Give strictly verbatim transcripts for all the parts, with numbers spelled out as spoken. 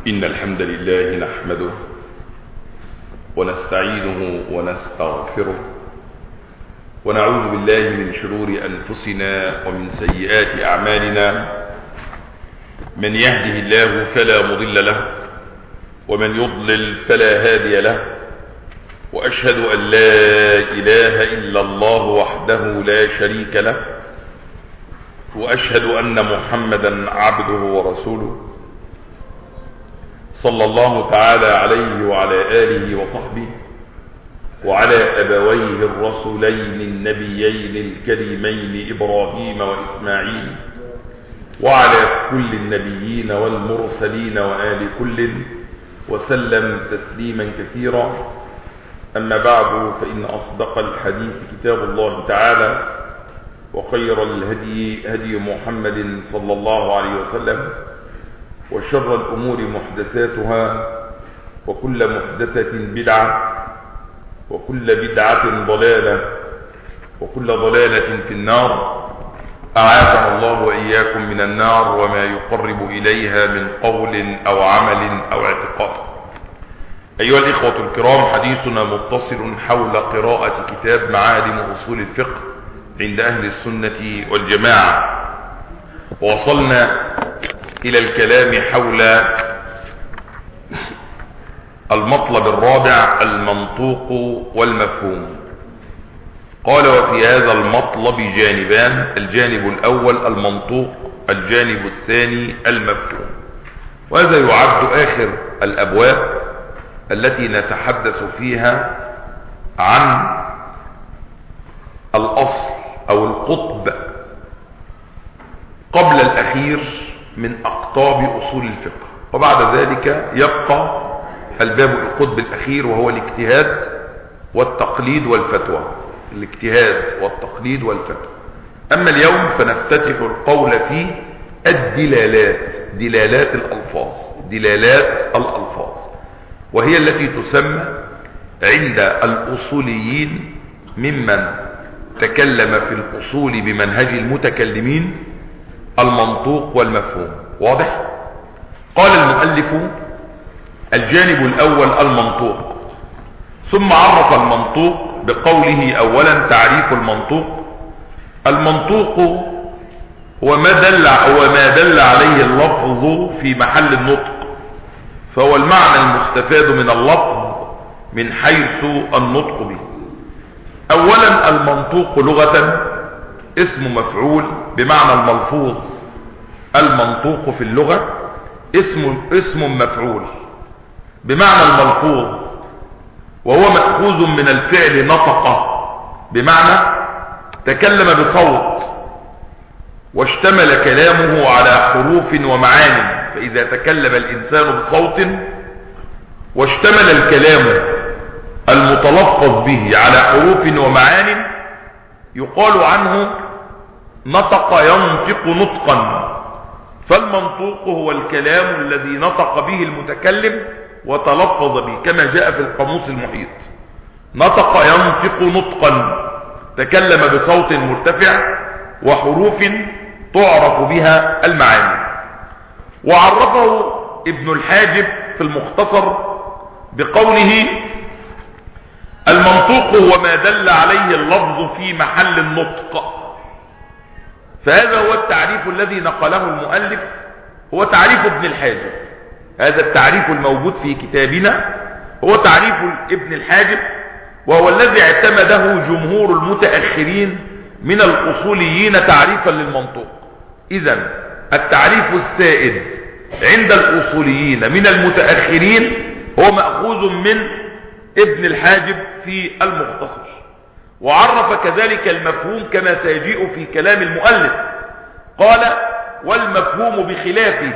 إن الحمد لله نحمده ونستعينه ونستغفره ونعوذ بالله من شرور أنفسنا ومن سيئات أعمالنا. من يهده الله فلا مضل له ومن يضلل فلا هادي له، وأشهد أن لا إله إلا الله وحده لا شريك له، وأشهد أن محمدا عبده ورسوله صلى الله تعالى عليه وعلى آله وصحبه وعلى أبويه الرسولين النبيين الكريمين إبراهيم وإسماعيل وعلى كل النبيين والمرسلين وآل كل وسلم تسليما كثيرا. أما بعد، فإن أصدق الحديث كتاب الله تعالى، وخير الهدي هدي محمد صلى الله عليه وسلم، وشر الأمور محدثاتها، وكل محدثة بدعة، وكل بدعة ضلالة، وكل ضلالة في النار. أعاذنا الله وإياكم من النار وما يقرب إليها من قول أو عمل أو اعتقاد. أيها الإخوة الكرام، حديثنا متصل حول قراءة كتاب معالم أصول الفقه عند أهل السنة والجماعة، ووصلنا إلى الكلام حول المطلب الرابع، المنطوق والمفهوم. قال: وفي هذا المطلب جانبان، الجانب الأول المنطوق، الجانب الثاني المفهوم. وهذا يعد آخر الأبواب التي نتحدث فيها عن الأصل أو القطب قبل الأخير من أقطاب أصول الفقه، وبعد ذلك يبقى الباب القطب الأخير، وهو الاجتهاد والتقليد والفتوى. الاجتهاد والتقليد والفتوى. أما اليوم فنفتتح القول في الدلالات، دلالات الألفاظ، دلالات الألفاظ، وهي التي تسمى عند الأصوليين ممن تكلم في الأصول بمنهج المتكلمين المنطوق والمفهوم. واضح؟ قال المؤلف: الجانب الأول المنطوق. ثم عرف المنطوق بقوله: أولا تعريف المنطوق. المنطوق هو ما دل هو ما دل عليه اللفظ في محل النطق، فهو المعنى المستفاد من اللفظ من حيث النطق به. أولا المنطوق لغة اسم مفعول بمعنى الملفوظ. المنطوق في اللغة اسم اسم مفعول بمعنى الملفوظ، وهو مأخوذ من الفعل نطق، بمعنى تكلم بصوت، واشتمل كلامه على حروف ومعاني. فإذا تكلم الإنسان بصوت واشتمل الكلام المتلفظ به على حروف ومعان يقال عنه نطق ينطق نطقا. فالمنطوق هو الكلام الذي نطق به المتكلم وتلفظ به، كما جاء في القاموس المحيط: نطق ينطق نطقا، تكلم بصوت مرتفع وحروف تعرف بها المعاني. وعرفه ابن الحاجب في المختصر بقوله: المنطوق هو ما دل عليه اللفظ في محل النطق. فهذا هو التعريف الذي نقله المؤلف، هو تعريف ابن الحاجب. هذا التعريف الموجود في كتابنا هو تعريف ابن الحاجب، وهو الذي اعتمده جمهور المتأخرين من الأصوليين تعريفا للمنطوق. إذن التعريف السائد عند الأصوليين من المتأخرين هو مأخوذ من ابن الحاجب في المختصر. وعرف كذلك المفهوم كما سيجيء في كلام المؤلف. قال: والمفهوم بخلافه.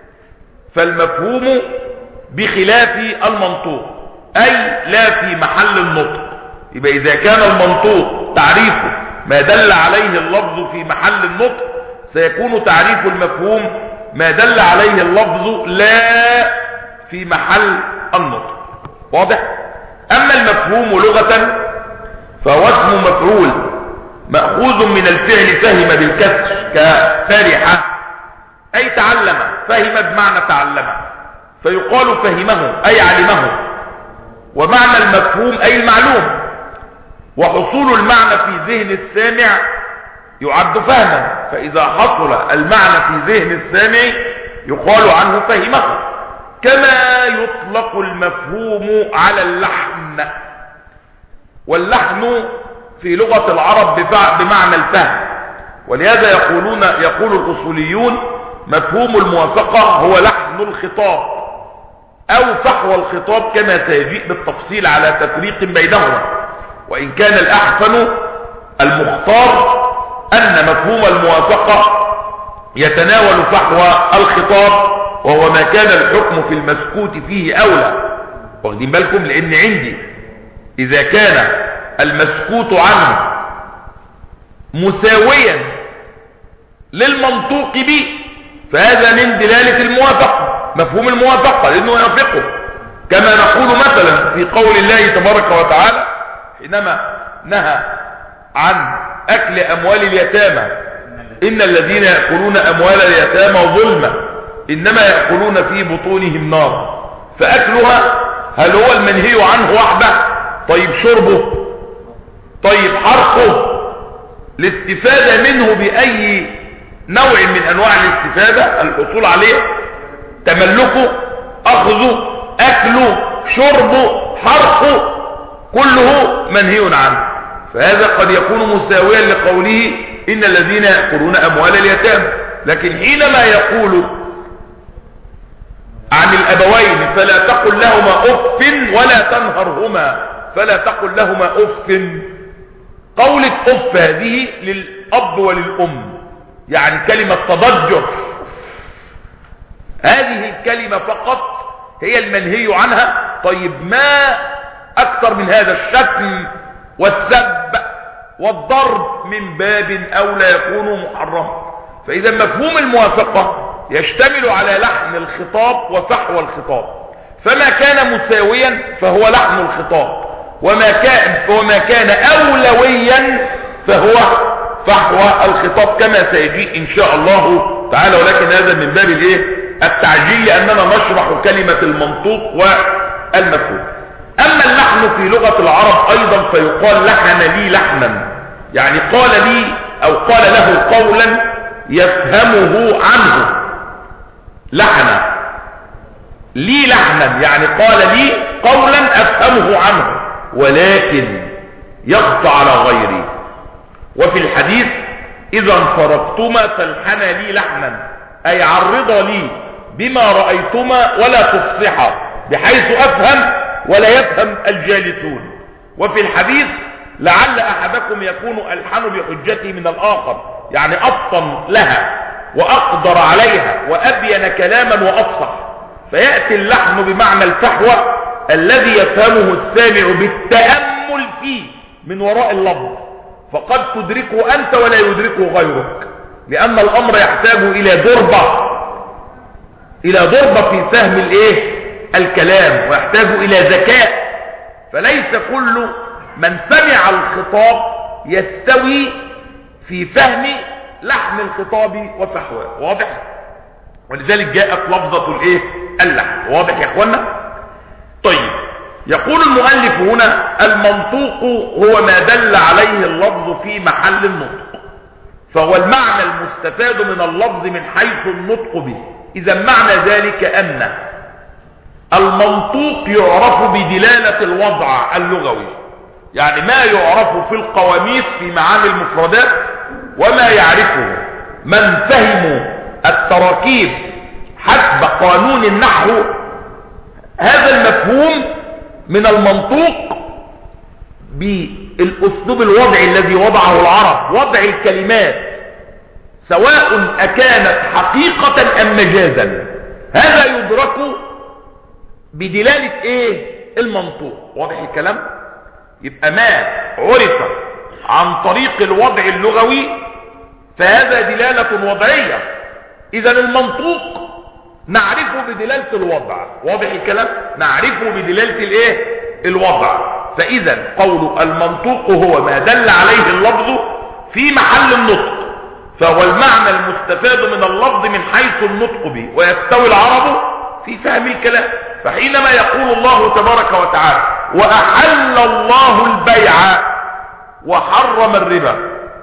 فالمفهوم بخلاف المنطوق، أي لا في محل النطق. يبقى إذا كان المنطوق تعريفه ما دل عليه اللفظ في محل النطق، سيكون تعريف المفهوم ما دل عليه اللفظ لا في محل النطق. واضح؟ أما المفهوم لغة فهو اسم مفعول مأخوذ من الفعل فهم بالكسر، كفرح أي تعلم، فهم بمعنى تعلم، فيقال فهمه أي علمه، ومعنى المفهوم أي المعلوم، وحصول المعنى في ذهن السامع يعد فهما، فإذا حصل المعنى في ذهن السامع يقال عنه فهمه. كما يطلق المفهوم على اللحن، واللحن في لغة العرب بمعنى الفهم، ولهذا يقولون يقول الأصوليون مفهوم الموافقة هو لحن الخطاب أو فحوى الخطاب، كما سيجيء بالتفصيل على تفريق بينهما، وإن كان الأحسن المختار أن مفهوم الموافقة يتناول فحوى الخطاب، وهو ما كان الحكم في المسكوت فيه أولى. واخدين بالكم؟ لأن عندي إذا كان المسكوت عنه مساويا للمنطوق به فهذا من دلالة الموافقة، مفهوم الموافقة، لأنه يوافقه، كما نقول مثلا في قول الله تبارك وتعالى حينما نهى عن أكل أموال اليتامى: إن الذين يأكلون أموال اليتامى ظلما إنما يأكلون في بطونهم نارا. فأكلها هل هو المنهي عنه وحده؟ طيب شربه؟ طيب حرقه؟ الاستفادة منه بأي نوع من أنواع الاستفادة، الحصول عليه، تملكه، أخذه، أكله، شربه، حرقه، كله منهي عنه. فهذا قد يكون مساويا لقوله إن الذين يأكلون أموال اليتامى. لكن حينما يقول عن الأبوين فلا تقل لهما أف ولا تنهرهما، فلا تقل لهما أف، قولة أف هذه للأب وللأم، يعني كلمة تضجر، هذه الكلمة فقط هي المنهي عنها. طيب ما أكثر من هذا الشتم والسب والضرب من باب أولى يكون محرما. فإذا مفهوم الموافقة يشتمل على لحن الخطاب وفحوى الخطاب، فما كان مساويا فهو لحن الخطاب، وما كان, وما كان أولويا فهو فحوى الخطاب، كما سيجيء إن شاء الله تعالى. ولكن هذا من باب الايه التعجيل، لأننا نشرح كلمة المنطوق والمفهوم. أما اللحن في لغة العرب أيضا فيقال لحن لي لحنا، يعني قال لي أو قال له قولا يفهمه عنه. لحن لي لحنا يعني قال لي قولا أفهمه عنه ولكن يخفى على غيري. وفي الحديث إذا انصرفتما فالحنا لي لحنا، أي عرضا لي بما رأيتما ولا تفصحا، بحيث أفهم ولا يفهم الجالسون. وفي الحديث لعل أحدكم يكون ألحن بحجته من الآخر، يعني أفطن لها وأقدر عليها وأبين كلاما وأفصح. فيأتي اللحن بمعنى الفحوى الذي يفهمه السامع بالتأمل فيه من وراء اللفظ، فقد تدركه أنت ولا يدركه غيرك، لأن الأمر يحتاج إلى ضربة إلى ضربة في فهم الإيه الكلام، ويحتاج إلى ذكاء. فليس كل من سمع الخطاب يستوي في فهم لحن الخطاب وفحواه، واضح؟ ولذلك جاءت لفظة الايه اللحن، واضح يا اخوانا؟ طيب، يقول المؤلف هنا المنطوق هو ما دل عليه اللفظ في محل النطق، فهو المعنى المستفاد من اللفظ من حيث النطق به. إذا معنى ذلك أن المنطوق يعرف بدلالة الوضع اللغوي، يعني ما يعرف في القواميس في معاني المفردات، وما يعرفه من فهموا التراكيب حسب قانون النحو. هذا المفهوم من المنطوق بالأسلوب الوضعي الذي وضعه العرب، وضع الكلمات سواء أكانت حقيقة أم مجازا، هذا يدرك بدلالة ايه المنطوق. واضح الكلام؟ يبقى ما عرف عن طريق الوضع اللغوي فهذا دلالة وضعية. اذا المنطوق نعرفه بدلالة الوضع، واضح الكلام؟ نعرفه بدلالة الايه الوضع. فاذا قول المنطوق هو ما دل عليه اللفظ في محل النطق، فهو المعنى المستفاد من اللفظ من حيث النطق به. ويستوي العرب في فهم الكلام. فحينما يقول الله تبارك وتعالى وأحل الله البيع وحرم الربا،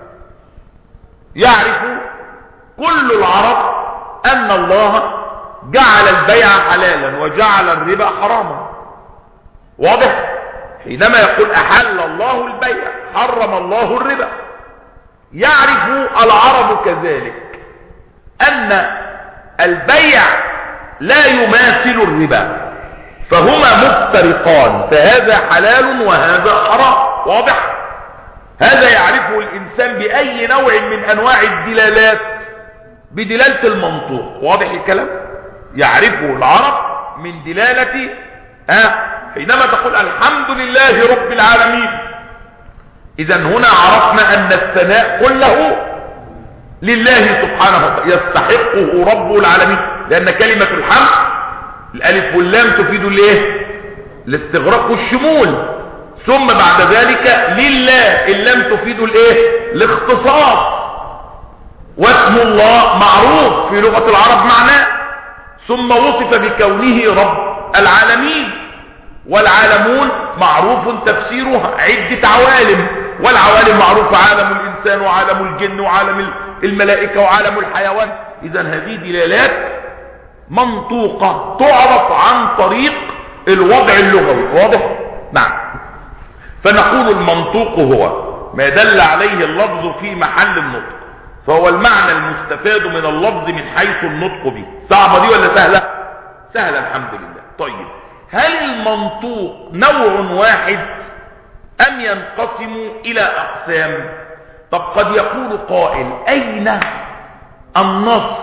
يعرف كل العرب أن الله جعل البيع حلالا وجعل الربا حراما. واضح؟ حينما يقول أحل الله البيع حرم الله الربا، يعرف العرب كذلك أن البيع لا يماثل الربا، فهما مفترقان، فهذا حلال وهذا حرام. واضح؟ هذا يعرفه الإنسان بأي نوع من أنواع الدلالات، بدلالة المنطوق. واضح الكلام؟ يعرفه العرب من دلالة ها حينما تقول الحمد لله رب العالمين، إذا هنا عرفنا أن الثناء كله لله سبحانه وتعالى، يستحقه رب العالمين، لأن كلمة الحمد الألف واللام تفيد الايه؟ الاستغراق والشمول، ثم بعد ذلك لله اللام تفيد الايه؟ الاختصاص، واسم الله معروف في لغة العرب معناه، ثم وصف بكونه رب العالمين، والعالمون معروف تفسيرها عدة عوالم، والعوالم معروفة عالم الإنسان وعالم الجن وعالم الملائكة وعالم الحيوان. إذن هذه دلالات منطوقة تعرف عن طريق الوضع اللغوي. واضح؟ نعم. فنقول المنطوق هو ما دل عليه اللفظ في محل النطق، فهو المعنى المستفاد من اللفظ من حيث النطق به. صعبة دي ولا سهلة؟ سهلة الحمد لله. طيب، هل المنطوق نوع واحد أم ينقسم إلى أقسام؟ طب قد يقول قائل أين النص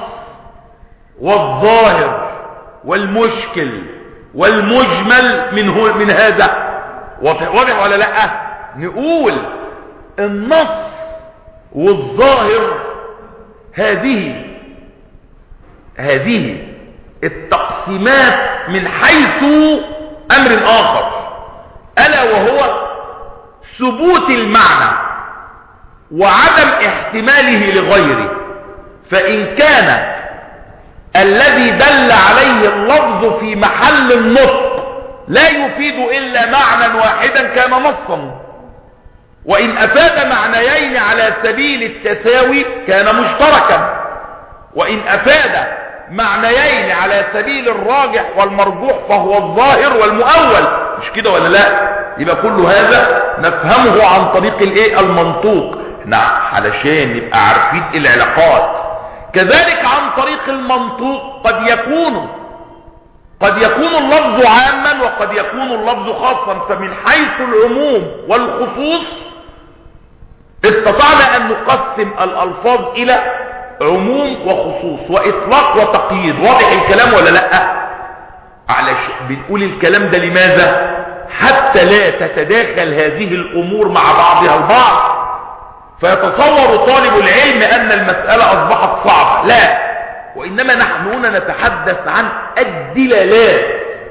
والظاهر والمشكل والمجمل من, هو من هذا؟ واضح ولا لا؟ نقول النص والظاهر هذه هذه التقسيمات من حيث أمر آخر، ألا وهو ثبوت المعنى وعدم احتماله لغيره. فإن كان الذي دل عليه اللفظ في محل النطق لا يفيد إلا معنى واحدا كان نصا، وإن أفاد معنيين على سبيل التساوي كان مشتركا، وإن أفاد معنيين على سبيل الراجح والمرجوح فهو الظاهر والمؤول. مش كده ولا لا؟ يبقى كل هذا نفهمه عن طريق الايه؟ المنطوق. نعم، علشان نبقى عارفين العلاقات. كذلك عن طريق المنطوق قد يكون قد يكون اللفظ عاما وقد يكون اللفظ خاصا، فمن حيث العموم والخصوص استطعنا أن نقسم الألفاظ إلى عموم وخصوص وإطلاق وتقييد. واضح الكلام ولا لا؟ علشان بنقول الكلام ده لماذا؟ حتى لا تتداخل هذه الأمور مع بعضها البعض فيتصور طالب العلم أن المسألة أصبحت صعبة. لا، وإنما نحن هنا نتحدث عن الدلالات،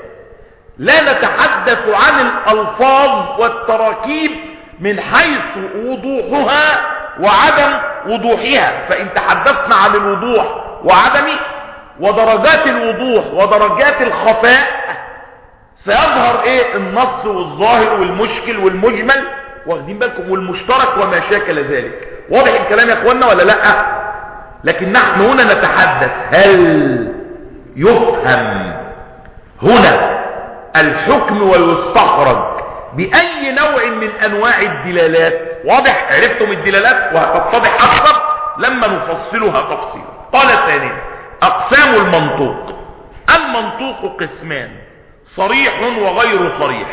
لا نتحدث عن الألفاظ والتراكيب من حيث وضوحها وعدم وضوحها. فإن تحدثنا عن الوضوح وعدمه ودرجات الوضوح ودرجات الخفاء سيظهر ايه؟ النص والظاهر والمشكل والمجمل، واخدين بالكم، والمشترك وما شاكل ذلك. واضح الكلام يا اخوانا ولا لا؟ لكن نحن هنا نتحدث هل يفهم هنا الحكم ويستخرج بأي نوع من أنواع الدلالات. واضح؟ عرفتم الدلالات وهتتضح أكثر لما نفصلها تفصيلا. قال ثانيا أقسام المنطوق. المنطوق قسمان: صريح وغير صريح.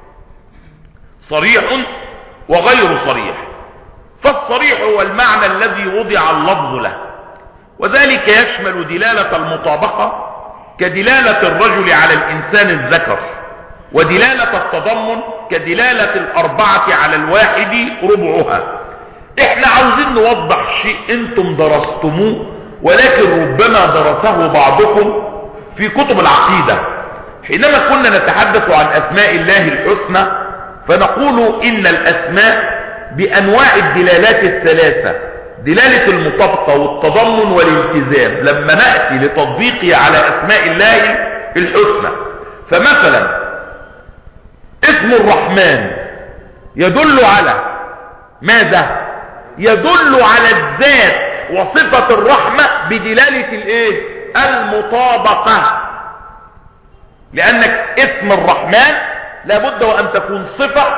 صريح وغير صريح. فالصريح هو المعنى الذي وضع اللفظ له، وذلك يشمل دلالة المطابقة كدلالة الرجل على الإنسان الذكر، ودلالة التضمن كدلالة الأربعة على الواحد ربعها. احنا عاوزين نوضح شيء انتم درستموه ولكن ربما درسه بعضكم في كتب العقيدة. حينما كنا نتحدث عن أسماء الله الحسنى فنقول إن الأسماء بأنواع الدلالات الثلاثة: دلالة المطابقة والتضمن والالتزام. لما نأتي لتطبيقها على أسماء الله الحسنى. فمثلا اسم الرحمن يدل على ماذا؟ يدل على الذات وصفة الرحمة بدلالة الايه؟ المطابقة. لانك اسم الرحمن لابد وان تكون صفة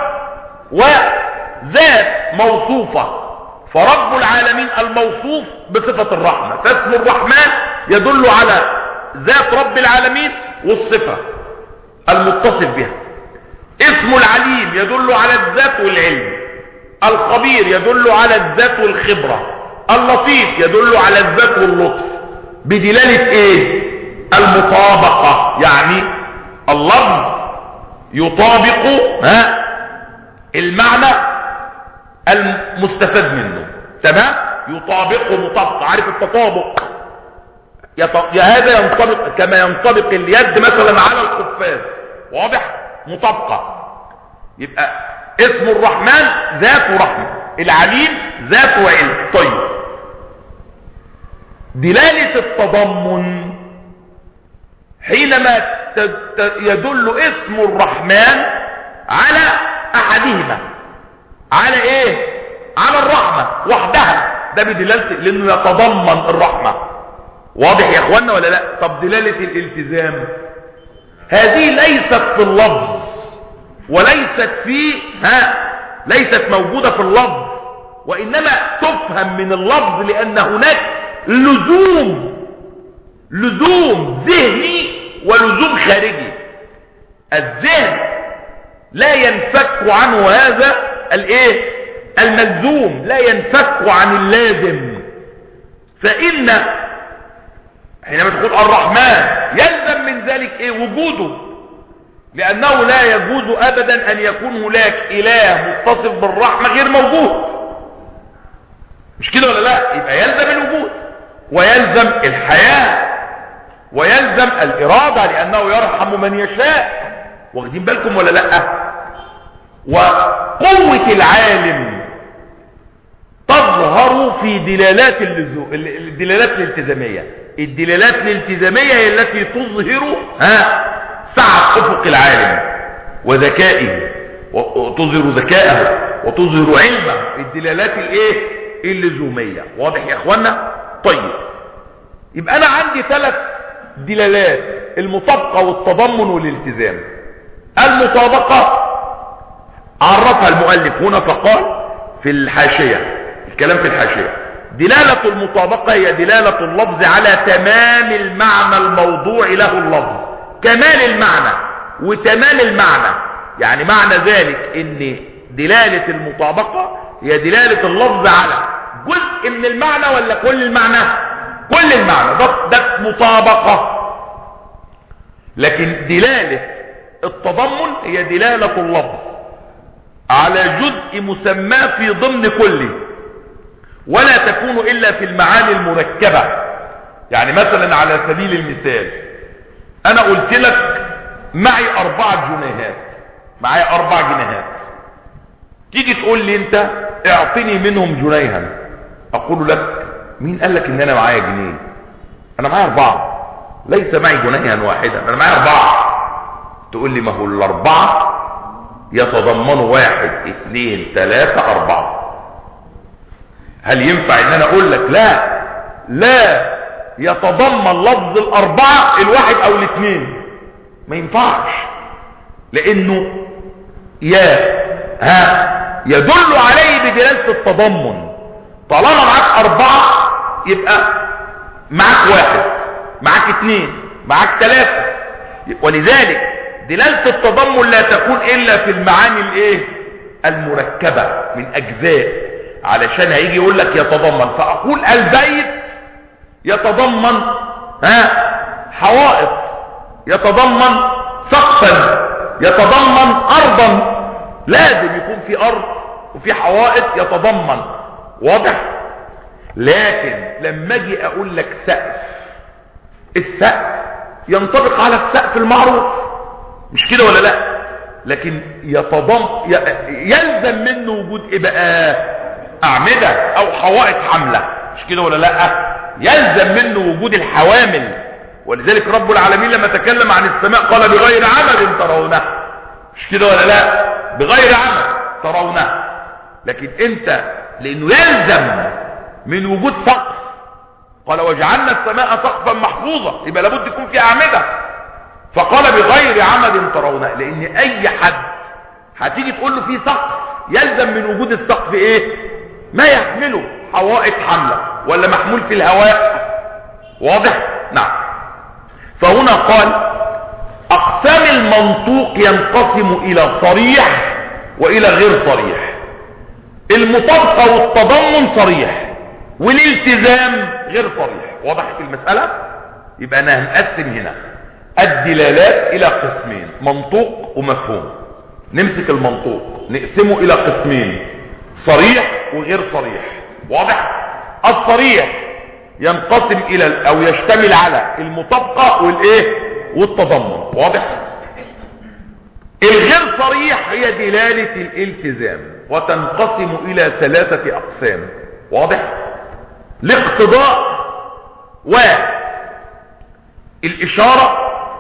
وذات موصوفة، فرب العالمين الموصوف بصفة الرحمة، فاسم الرحمن يدل على ذات رب العالمين والصفة المتصف بها. اسم العليم يدل على الذات والعلم، الخبير يدل على الذات والخبرة، اللطيف يدل على الذات واللطف بدلالة ايه؟ المطابقة. يعني اللفظ يطابق ها المعنى المستفاد منه، تمام؟ يطابقه مطابقة. عارف التطابق؟ يا هذا ينطبق كما ينطبق اليد مثلا على الخفاز، واضح؟ مطابقة. يبقى اسم الرحمن ذات رحمة، العليم ذات وعلم. طيب دلالة التضمن حينما يدل اسم الرحمن على احدهما، على ايه؟ على الرحمة وحدها، ده بدلالة لانه يتضمن الرحمة. واضح يا اخوانا ولا لا؟ طب دلالة الالتزام هذه ليست في اللفظ وليست في ها ليست موجودة في اللفظ، وانما تفهم من اللفظ لان هناك لزوم لزوم ذهني ولزوم خارجي. الذهن لا ينفك عنه هذا الايه؟ الملزوم، لا ينفك عن اللازم. فإن حينما تقول الرحمن يلزم من ذلك ايه؟ وجوده، لأنه لا يجوز أبدا أن يكون هناك إله متصف بالرحمة غير موجود، مش كده ولا لا؟ يبقى يلزم الوجود ويلزم الحياة ويلزم الإرادة لأنه يرحم من يشاء. واخدين بالكم ولا لا؟ وقوة العالم تظهر في دلالات اللزوم، الدلالات الالتزامية. الدلالات الالتزامية هي التي تظهر ها سعة افق العالم وذكائه، وتظهر ذكائه وتظهر علمه. الدلالات الايه؟ اللزومية. واضح يا اخوانا؟ طيب يبقى انا عندي ثلاث دلالات: المطابقة والتضمن والالتزام. المطابقة عرفها المؤلف هنا فقال في الحاشية، الكلام في الحاشية: دلالة المطابقة هي دلالة اللفظ على تمام المعنى الموضوع له اللفظ. كمال المعنى وتمام المعنى، يعني معنى ذلك ان دلالة المطابقة هي دلالة اللفظ على جزء من المعنى ولا كل المعنى؟ كل المعنى، ده, ده مطابقة. لكن دلالة التضمن هي دلالة اللفظ على جزء مسمى في ضمن كله، ولا تكون إلا في المعاني المركبة. يعني مثلا على سبيل المثال أنا قلت لك معي أربعة جنيهات، معي أربع جنيهات، تيجي تقول لي أنت اعطني منهم جنيها، أقول لك مين قال لك إن أنا معايا جنيه؟ أنا معايا أربعة، ليس معي جنيها واحدا، أنا معايا أربعة. تقول لي ما هو الأربعة يتضمنوا واحد اثنين ثلاثة أربعة. هل ينفع ان انا اقول لك لا لا يتضمن لفظ الاربعة الواحد او الاثنين؟ ما ينفعش، لانه يا ها يدل عليه بدلالة التضمن. طالما معاك اربعة يبقى معاك واحد، معاك اثنين، معاك ثلاثة. ولذلك دلالة التضمن لا تكون الا في المعاني الايه؟ المركبة من اجزاء. علشان هيجي يقول لك يتضمن، فاقول البيت يتضمن ها حوائط، يتضمن سقفا، يتضمن ارضا. لازم يكون في ارض وفي حوائط يتضمن. واضح؟ لكن لما اجي اقول لك سقف، السقف ينطبق على السقف المعروف، مش كده ولا لا؟ لكن يتضمن يلزم منه وجود ايه بقى؟ اعمدة او حوائط حملة، مش كده ولا لا؟ يلزم منه وجود الحوامل ولذلك رب العالمين لما تكلم عن السماء قال بغير عمد ترونه، مش كده ولا لا؟ بغير عمد ترونه. لكن انت لانه يلزم من وجود سقف، قال وجعلنا السماء سقفا محفوظا، يبقى لابد يكون في اعمده، فقال بغير عمد ترونه، لان اي حد هتيجي تقول له في سقف يلزم من وجود السقف ايه؟ ما يحمله حوائط حمله ولا محمول في الهواء. واضح؟ نعم. فهنا قال اقسام المنطوق ينقسم الى صريح والى غير صريح. المطابقه والتضمن صريح، والالتزام غير صريح. وضحت المساله؟ يبقى انا هنقسم هنا الدلالات الى قسمين، منطوق ومفهوم. نمسك المنطوق نقسمه الى قسمين، صريح وغير صريح. واضح؟ الصريح ينقسم الى او يشتمل على المطابقه والايه والتضمن. واضح؟ الغير صريح هي دلاله الالتزام، وتنقسم الى ثلاثه اقسام. واضح؟ الاقتضاء والاشاره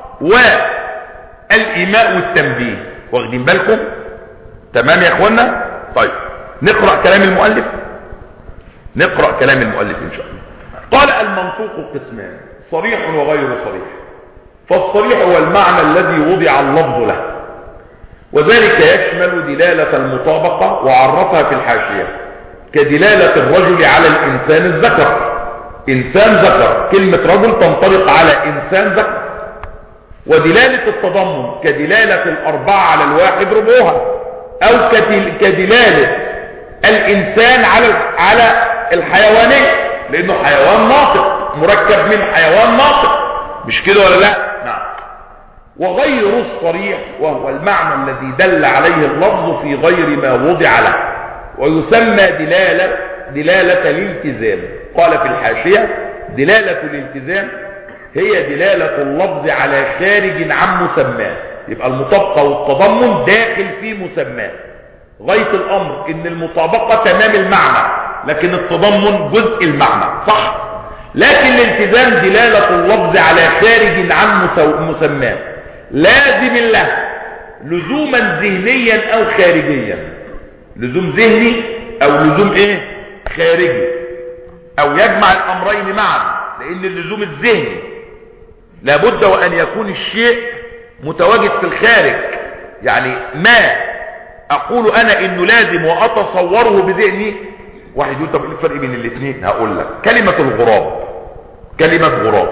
والايماء والتنبيه. واخدين بالكم؟ تمام يا اخوانا؟ طيب نقرا كلام المؤلف، نقرا كلام المؤلف ان شاء الله. قال المنطوق قسمان، صريح وغير صريح. فالصريح هو المعنى الذي وضع اللفظ له، وذلك يشمل دلالة المطابقة وعرفها في الحاشية، كدلالة الرجل على الإنسان الذكر. إنسان ذكر، كلمة رجل تنطبق على إنسان ذكر. ودلالة التضمن كدلالة الأربعة على الواحد ربعها، أو كدلالة الإنسان على على الحيوانية، لأنه حيوان ناطق، مركب من حيوان ناطق، مش كده ولا لا؟ نعم. وغير الصريح وهو المعنى الذي دل عليه اللفظ في غير ما وضع له، ويسمى دلالة دلالة الالتزام. قال في الحاشية دلالة الالتزام هي دلالة اللفظ على خارج عن مسماه. يبقى المطابقة والتضمن داخل في مسماه. غاية الأمر إن المطابقة تمام المعنى، لكن التضمن جزء المعنى، صح؟ لكن الالتزام دلالة اللفظ على خارج عن مسماه، لازم له لزوما ذهنيا أو خارجيا. لزوم ذهني أو لزوم إيه؟ خارجي، أو يجمع الأمرين معا. لأن اللزوم الذهني لابد وأن يكون الشيء متواجد في الخارج. يعني ما أقول أنا إنه لازم وأتصوره بذهني. واحد يقول طب إيه الفرق بين الاثنين؟ هقول لك. كلمة الغراب، كلمة غراب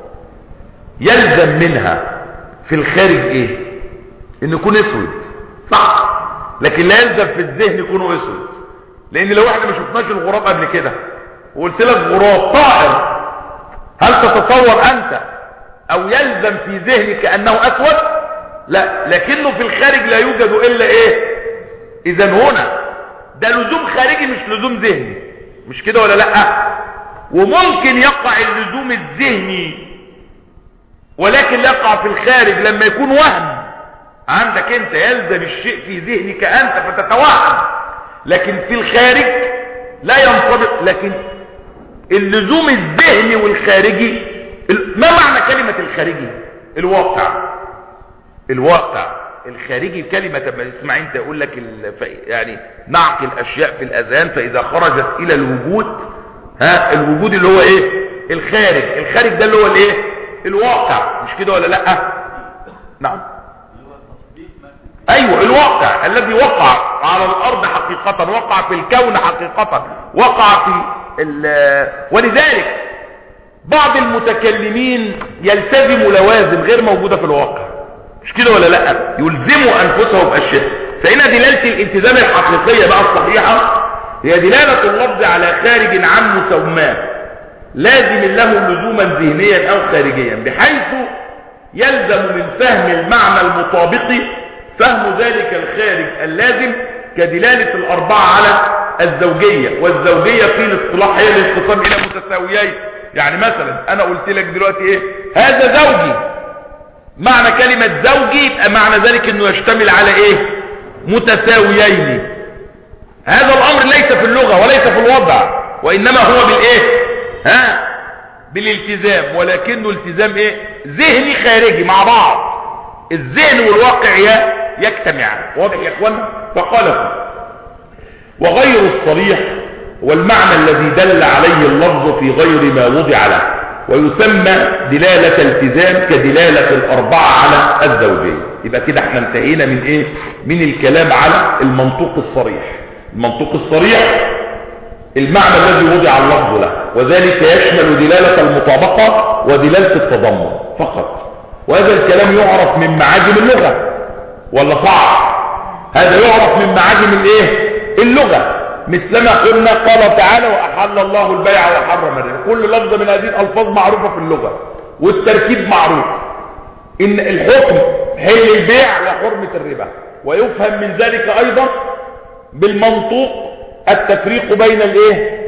يلزم منها في الخارج إيه؟ إنه يكون أسود، صح؟ لكن لا يلزم في الذهن يكونوا أسود. لأن لو احنا ما شفناش الغراب قبل كده وقلت لك غراب طائر، هل تتصور أنت أو يلزم في ذهنك أنه أسود؟ لا، لكنه في الخارج لا يوجد إلا إيه؟ إذن هنا ده لزوم خارجي مش لزوم ذهني، مش كده ولا لا؟ وممكن يقع اللزوم الذهني ولكن يقع في الخارج لما يكون وهم عندك انت، يلزم الشيء في ذهنك انت فتتوهم، لكن في الخارج لا ينطبق. لكن اللزوم الذهني والخارجي، ما معنى كلمة الخارجي؟ الواقع. الواقع الخارجي كلمة لما تسمع انت يقول لك يعني نعقل الاشياء في الاذهان فاذا خرجت الى الوجود، ها الوجود اللي هو ايه؟ الخارج. الخارج ده اللي هو الايه؟ الواقع، مش كده ولا لا؟ نعم. ايوه الواقع الذي وقع على الارض حقيقة، وقع في الكون حقيقة، وقع في ولذلك بعض المتكلمين يلتزموا لوازم غير موجودة في الواقع، مش كده ولا لا؟ يلزموا انفسهم باشياء. فهنا دلالة الالتزام الحقيقية بقى الصحيحة هي دلالة اللفظ على خارج عن مسماه، لازم له لزوما ذهنيا او خارجيا، بحيث يلزم من فهم المعنى المطابق فهم ذلك الخارج اللازم، كدلالة الاربعة على الزوجية. والزوجية في الاصطلاح هي الانقسام الى متساويين. يعني مثلا انا قلت لك دلوقتي ايه؟ هذا زوجي. معنى كلمة زوجي يبقى معنى ذلك انه يشتمل على ايه؟ متساويين. هذا الامر ليس في اللغة وليس في الوضع، وانما هو بالايه؟ ها بالالتزام، ولكنه التزام ايه؟ ذهني خارجي مع بعض، الذهن والواقع يجتمعان. واضح يا اخوانا؟ فقال وغير الصريح والمعنى الذي دل عليه اللفظ في غير ما وضع له، ويسمى دلالة التزام كدلالة الأربعة على الزوجية. يبقى كده احنا انتهينا من ايه؟ من الكلام على المنطوق الصريح. المنطوق الصريح المعنى الذي وضع اللفظ له، وذلك يشمل دلالة المطابقة ودلالة التضمن فقط. وهذا الكلام يعرف من معاجم اللغة ولا صعب؟ هذا يعرف من معاجم الايه؟ اللغة. مثلما قلنا قال تعالى وأحل الله البيع وحرم الربا. كل لفظ من هذه الألفاظ معروفة في اللغة والتركيب معروف. إن الحكم حل البيع وحرمة الربا، ويفهم من ذلك أيضا بالمنطوق التفريق بين الايه؟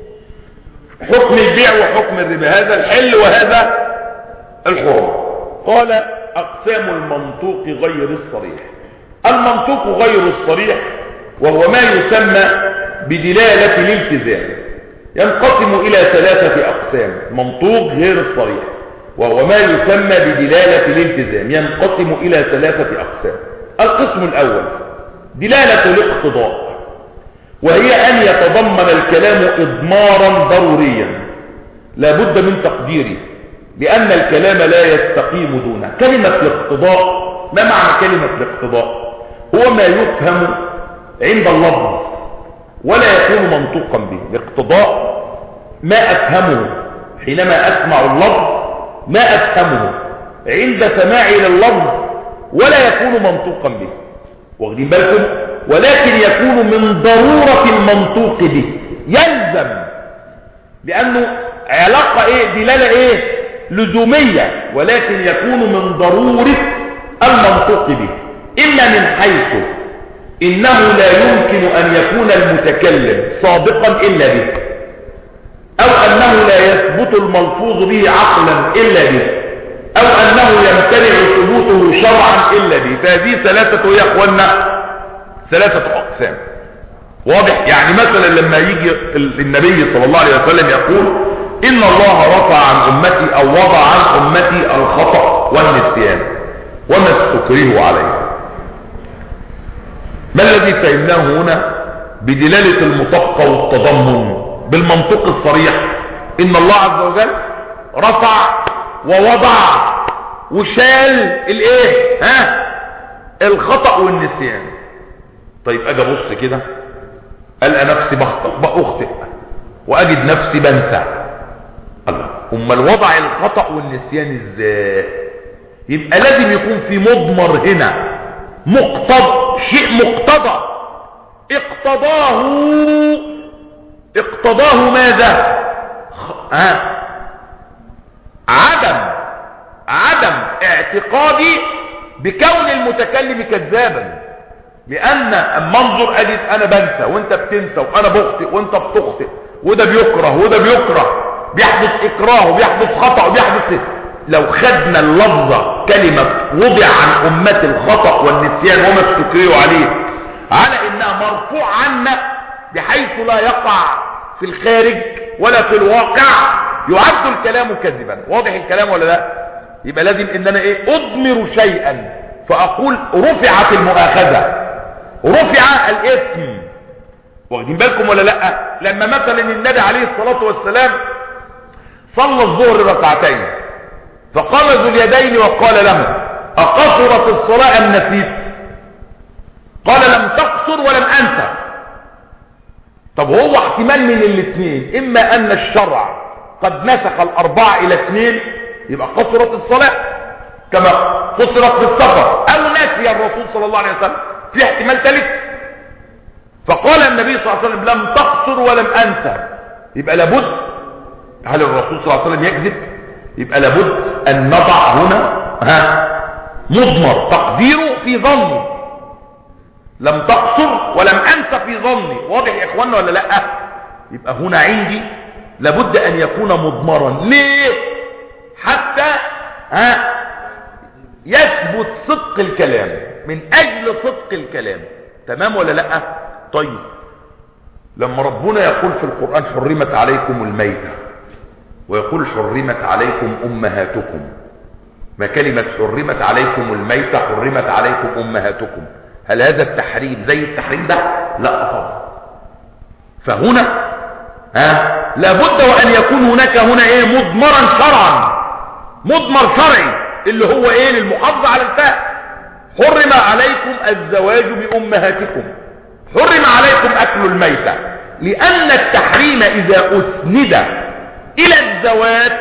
حكم البيع وحكم الربا، هذا الحل وهذا الحرم. قال أقسام المنطوق غير الصريح. المنطوق غير الصريح وهو ما يسمى بدلالة الالتزام، ينقسم إلى ثلاثة أقسام. منطوق غير الصريح وهو ما يسمى بدلالة الالتزام ينقسم إلى ثلاثة أقسام. القسم الأول دلالة الاقتضاء، وهي أن يتضمن الكلام إضمارا ضروريا لا بد من تقديره، لأن الكلام لا يستقيم دونه. كلمة الاقتضاء، ما معنى كلمة الاقتضاء؟ هو ما يفهم عند اللفظ ولا يكون منطوقا به. الاقتضاء ما أفهمه حينما أسمع اللفظ، ما أفهمه عند سماعي لللفظ ولا يكون منطوقا به. واخدين بالكم؟ ولكن يكون من ضرورة المنطوق به، يلزم، لأنه علاقة ايه؟ دلالة ايه؟ لزومية، ولكن يكون من ضرورة المنطوق به. إما من حيث إنه لا يمكن أن يكون المتكلم صادقا إلا به، أو أنه لا يثبت الملفوظ به عقلا إلا به، أو أنه يمتنع ثبوته شرعا إلا به. فهذه ثلاثة يا أخوانا ثلاثة أقسام. واضح؟ يعني مثلا لما يجي النبي صلى الله عليه وسلم يقول إن الله رفع عن أمتي أو وضع عن أمتي الخطأ والنسيان وما استكرهوا عليه. ما الذي فهمناه هنا بدلالة المطابقة والتضمن بالمنطق الصريح؟ إن الله عز وجل رفع ووضع وشال الايه؟ ها؟ الخطأ والنسيان. طيب اجي ابص كده القى نفسي بخطأ باخطئ واجد نفسي بنسى. الله، امال وضع الخطأ والنسيان ازاي؟ يبقى لازم يكون في مضمر هنا، مقتضى، شيء مقتضى اقتضاه. اقتضاه ماذا؟ ها؟ عدم عدم اعتقادي بكون المتكلم كذابا. لان اما انظر اجد انا بنسى وانت بتنسى وانا بخطئ وانت بتخطئ، وده بيكره وده بيكره، بيحدث اكراه وبيحدث خطأ وبيحدث. لو خدنا اللفظة كلمة وضع عن امة الخطأ والنسيان وما استكرهوا عليه على انها مرفوع عنا بحيث لا يقع في الخارج ولا في الواقع، يعد الكلام كذبا. واضح الكلام ولا لا؟ يبقى لازم ان انا ايه؟ اضمر شيئا فاقول رفعت المؤاخذة، رفع الاثم. واخدين بالكم ولا لا؟ لما مثلا النبي عليه الصلاة والسلام صلى الظهر ركعتين فقام ذو اليدين وقال له اقصرت الصلاة ام نسيت؟ قال لم تقصر ولم انسى. طب هو احتمال من الاثنين، اما ان الشرع قد نسخ الاربعة الى اثنين يبقى قصرت الصلاة كما قصرت في السفر، او نسي الرسول صلى الله عليه وسلم، في احتمال ثالث. فقال النبي صلى الله عليه وسلم لم تقصر ولم انسى، يبقى لابد، هل الرسول صلى الله عليه وسلم يكذب؟ يبقى لابد ان نضع هنا ها مضمر تقديره في ظني، لم تقصر ولم انسى في ظني. واضح يا اخوانا ولا لا؟ يبقى هنا عندي لابد ان يكون مضمرا. ليه؟ حتى ها يثبت صدق الكلام، من اجل صدق الكلام. تمام ولا لا؟ طيب لما ربنا يقول في القرآن حرمت عليكم الميتة ويقول حرمت عليكم أمهاتكم، ما كلمة حرمت عليكم الميتة حرمت عليكم أمهاتكم، هل هذا التحريم زي التحريم ده؟ لا طبعا. فهنا ها لابد وأن يكون هناك هنا ايه مضمرا شرعا، مضمر شرعي اللي هو ايه للمحافظة على الفاء. حرم عليكم الزواج بأمهاتكم، حرم عليكم أكل الميتة، لأن التحريم إذا أسند إلى الزواج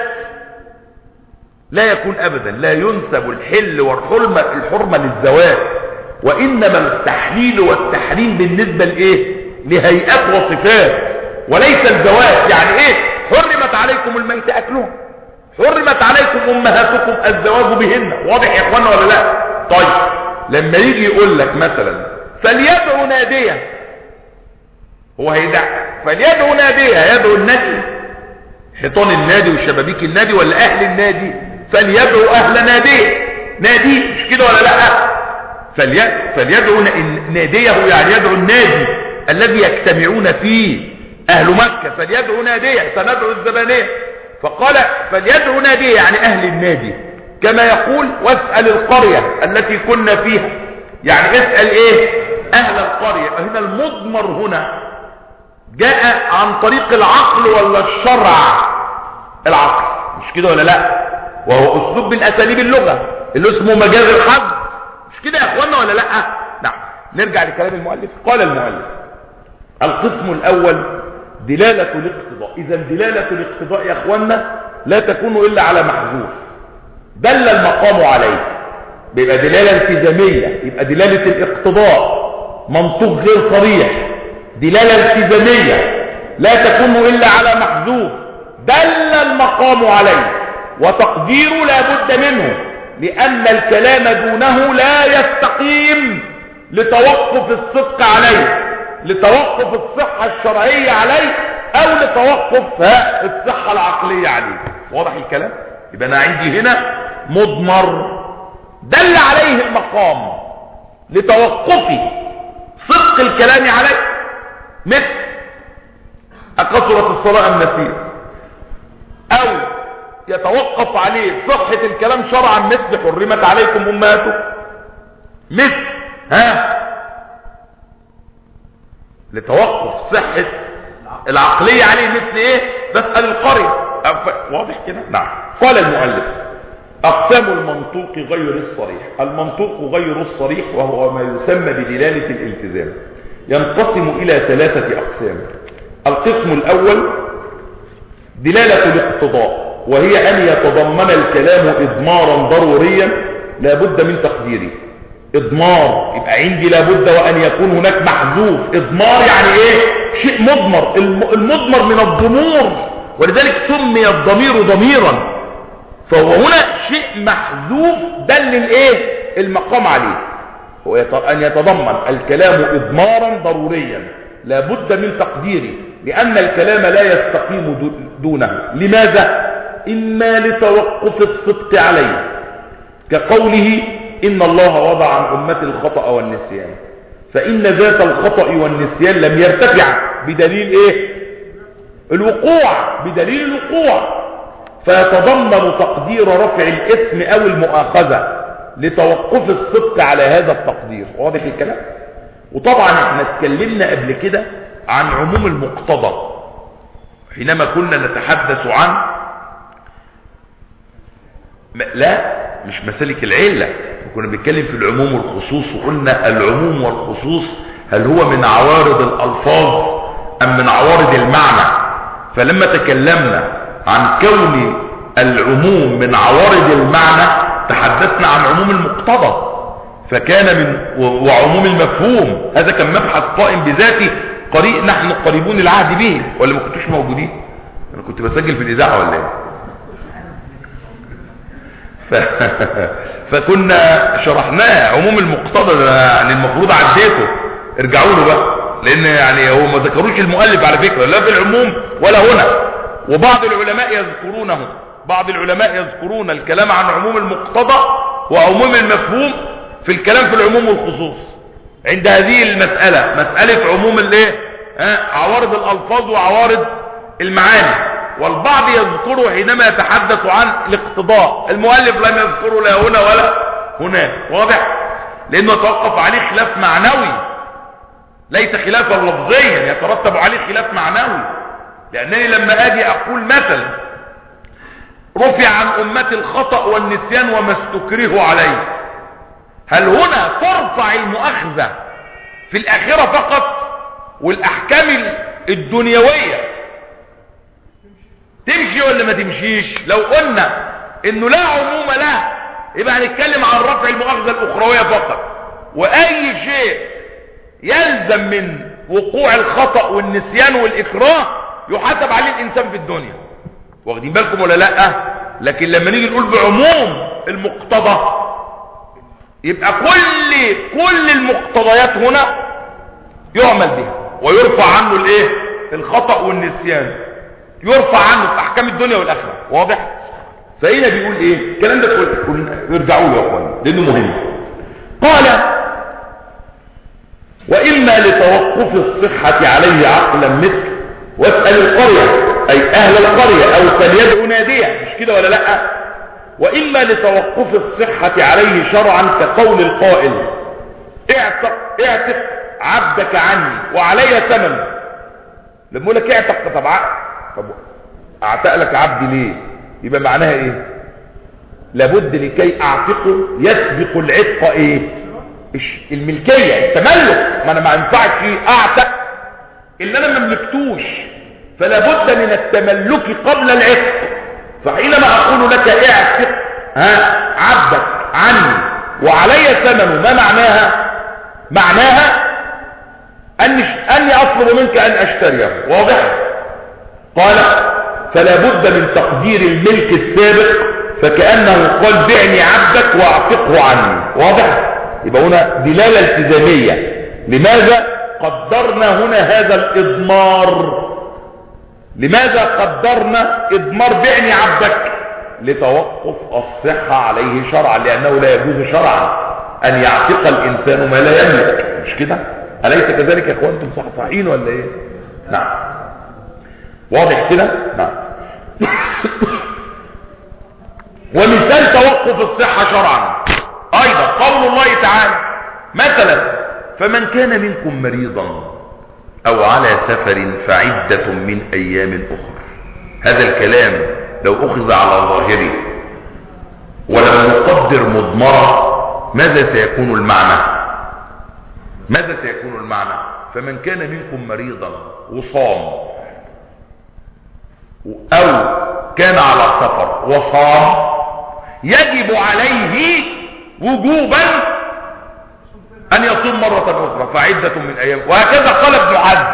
لا يكون أبدا، لا ينسب الحل والحرمة الحرمة للزواج، وإنما التحليل والتحريم بالنسبة لإيه لهيئات وصفات وليس الزواج. يعني إيه حرمت عليكم الميتة أكلهم، حرمت عليكم أمهاتكم الزواج بهن. واضح يا إخوانا ولا لا؟ طيب لما يجي يقول لك مثلا فليدعو نادية، هو هيدعو فليدعو نادية، يدعو النادي حيطان النادي وشبابيك النادي ولا أهل النادي؟ فليدعو أهل ناديه، نادي مش كده ولا لا؟ فليدعو ناديه يعني يدعو النادي الذي يجتمعون فيه أهل مكة، فليدعو ناديه سندعو الزبانية. فقال فليدعو ناديه يعني أهل النادي، كما يقول واسأل القرية التي كنا فيها، يعني اسأل ايه أهل القرية. هنا المضمر هنا جاء عن طريق العقل ولا الشرع؟ العقل مش كده ولا لا؟ وهو أسلوب من أساليب اللغة اللي اسمه مجاز الحظ، مش كده يا أخوانا ولا لا؟ نعم. نرجع لكلام المؤلف. قال المؤلف القسم الأول دلالة الاقتضاء. إذا دلالة الاقتضاء يا أخوانا لا تكون إلا على محذوف دل المقام عليه، بيبقى دلالة التزامية، يبقى دلالة الاقتضاء منطوق غير صريح، دلالة التزامية لا تكون إلا على محذوف دل المقام عليه، وتقديره لا بد منه، لأن الكلام دونه لا يستقيم لتوقف الصدق عليه، لتوقف الصحة الشرعية عليه، أو لتوقف الصحة العقلية عليه. واضح الكلام؟ يبقى أنا عندي هنا مضمر دل عليه المقام لتوقف صدق الكلام عليه، مثل أقصرت الصلاة أم نسيت، أو يتوقف عليه صحة الكلام شرعا مثل حرمت عليكم أمهاتكم، مثل ها لتوقف صحة العقلية عليه مثل ايه بسأل القرية. واضح كده؟ نعم. قال المؤلف أقسام المنطوق غير الصريح. المنطوق غير الصريح وهو ما يسمى بدلالة الالتزام ينقسم إلى ثلاثة أقسام. القسم الأول دلالة الاقتضاء، وهي أن يتضمن الكلام إضمارا ضروريا لا بد من تقديره. إضمار يبقى عندي لا بد وأن يكون هناك محذوف. إضمار يعني إيه؟ شيء مضمر، المضمر من الضمور، ولذلك سمي الضمير ضميرا، فهو هنا شيء محذوف دل الايه المقام عليه. هو أن يتضمن الكلام إضمارا ضروريا لا بد من تقديره، لأن الكلام لا يستقيم دونه. لماذا؟ إما لتوقف الصدق عليه، كقوله إن الله وضع عن أمة الخطأ والنسيان، فإن ذات الخطأ والنسيان لم يرتفع بدليل إيه؟ الوقوع، بدليل الوقوع، فيتضمن تقدير رفع الإثم أو المؤاخذة لتوقف الصدق على هذا التقدير. واضح الكلام؟ وطبعا احنا اتكلمنا قبل كده عن عموم المقتضى حينما كنا نتحدث عن لا مش مسالك العلة، كنا بنتكلم في العموم والخصوص، وقلنا العموم والخصوص هل هو من عوارض الألفاظ أم من عوارض المعنى. فلما تكلمنا عن كون العموم من عوارض المعنى تحدثنا عن عموم المقتضى، فكان من وعموم المفهوم، هذا كان مبحث قائم بذاته قريب نحن قريبون العهد به، ولا ما كنتوش موجودين؟ انا كنت بسجل في الاذاعه ولا ايه؟ ف... فكنا شرحناه عموم المقتضى، يعني المفروض عديته، ارجعوا له بقى، لان يعني هو ما ذكروش المؤلف على فكره لا في العموم ولا هنا، وبعض العلماء يذكرونه، بعض العلماء يذكرون الكلام عن عموم المقتضى وعموم المفهوم في الكلام في العموم والخصوص. عند هذه المسألة مسألة عموم الايه ها عوارض الألفاظ وعوارض المعاني، والبعض يذكره حينما يتحدث عن الاقتضاء، المؤلف لم يذكره لا هنا ولا هناك، واضح؟ لانه يتوقف عليه خلاف معنوي ليس خلافا لفظيا، يترتب عليه خلاف معنوي. لانني لما اجي اقول مثلا رفع عن امتي الخطأ والنسيان وما استكرهوا عليه، هل هنا ترفع المؤاخذة في الاخرة فقط والاحكام الدنيوية تمشي ولا ما تمشيش؟ لو قلنا انه لا عموم له يبقى هنتكلم عن رفع المؤاخذة الاخروية فقط، واي شيء يلزم من وقوع الخطأ والنسيان والاكراه يحاسب عليه الانسان في الدنيا. واخدين بالكم ولا لا؟ لكن لما نيجي نقول بعموم المقتضى يبقى كل كل المقتضيات هنا يعمل بها ويرفع عنه الايه؟ الخطأ والنسيان يرفع عنه في احكام الدنيا والاخره، واضح؟ فهنا بيقول ايه الكلام ده؟ كل يرجعوا له يا اخوان لانه مهم. قال واما لتوقف الصحة عليه عقلا مثل واسأل القرية اي اهل القرية او فليدعو نادية، مش كده ولا لا؟ واما لتوقف الصحة عليه شرعا كقول القائل اعتق اعتق عبدك عني وعلي ثمن. لما يقول لك اعتق، طب طب اعتق لك عبدي ليه؟ يبقى معناها ايه؟ لابد لكي اعتقه يسبق العتق ايه؟ الملكية، التملك. ما انا ما ينفعش اعتق اللي انا ما ملكتوش، فلا بد من التملك قبل العتق. فحينما اقول لك اعتق ها عبدك عني وعلي ثمنه، ما معناها؟ معناها اني اني اطلب منك ان اشتريه، واضح؟ قال فلا بد من تقدير الملك السابق، فكأنه قال بعني عبدك واعتقه عني، واضح؟ يبقى هنا دلالة التزامية. لماذا قدرنا هنا هذا الإضمار؟ لماذا قدرنا إضمار بعني عبدك؟ لتوقف الصحة عليه شرعا، لأنه لا يجوز شرعا أن يعتق الإنسان ما لا يملك، مش كده؟ أليس كذلك يا أخوان؟ أنتم صحصحين ولا إيه؟ نعم، واضح كده؟ نعم. ومثال توقف الصحة شرعا ايضا قول الله تعالى مثلا فمن كان منكم مريضا او على سفر فعدة من ايام اخر. هذا الكلام لو اخذ على ظاهره ولم نقدر مضمرة ماذا سيكون المعنى؟ ماذا سيكون المعنى؟ فمن كان منكم مريضا وصام، او كان على سفر وصام، يجب عليه وجوبا ان يصوم مرة اخرى فعدة من ايام. وهكذا قال ابن حزم.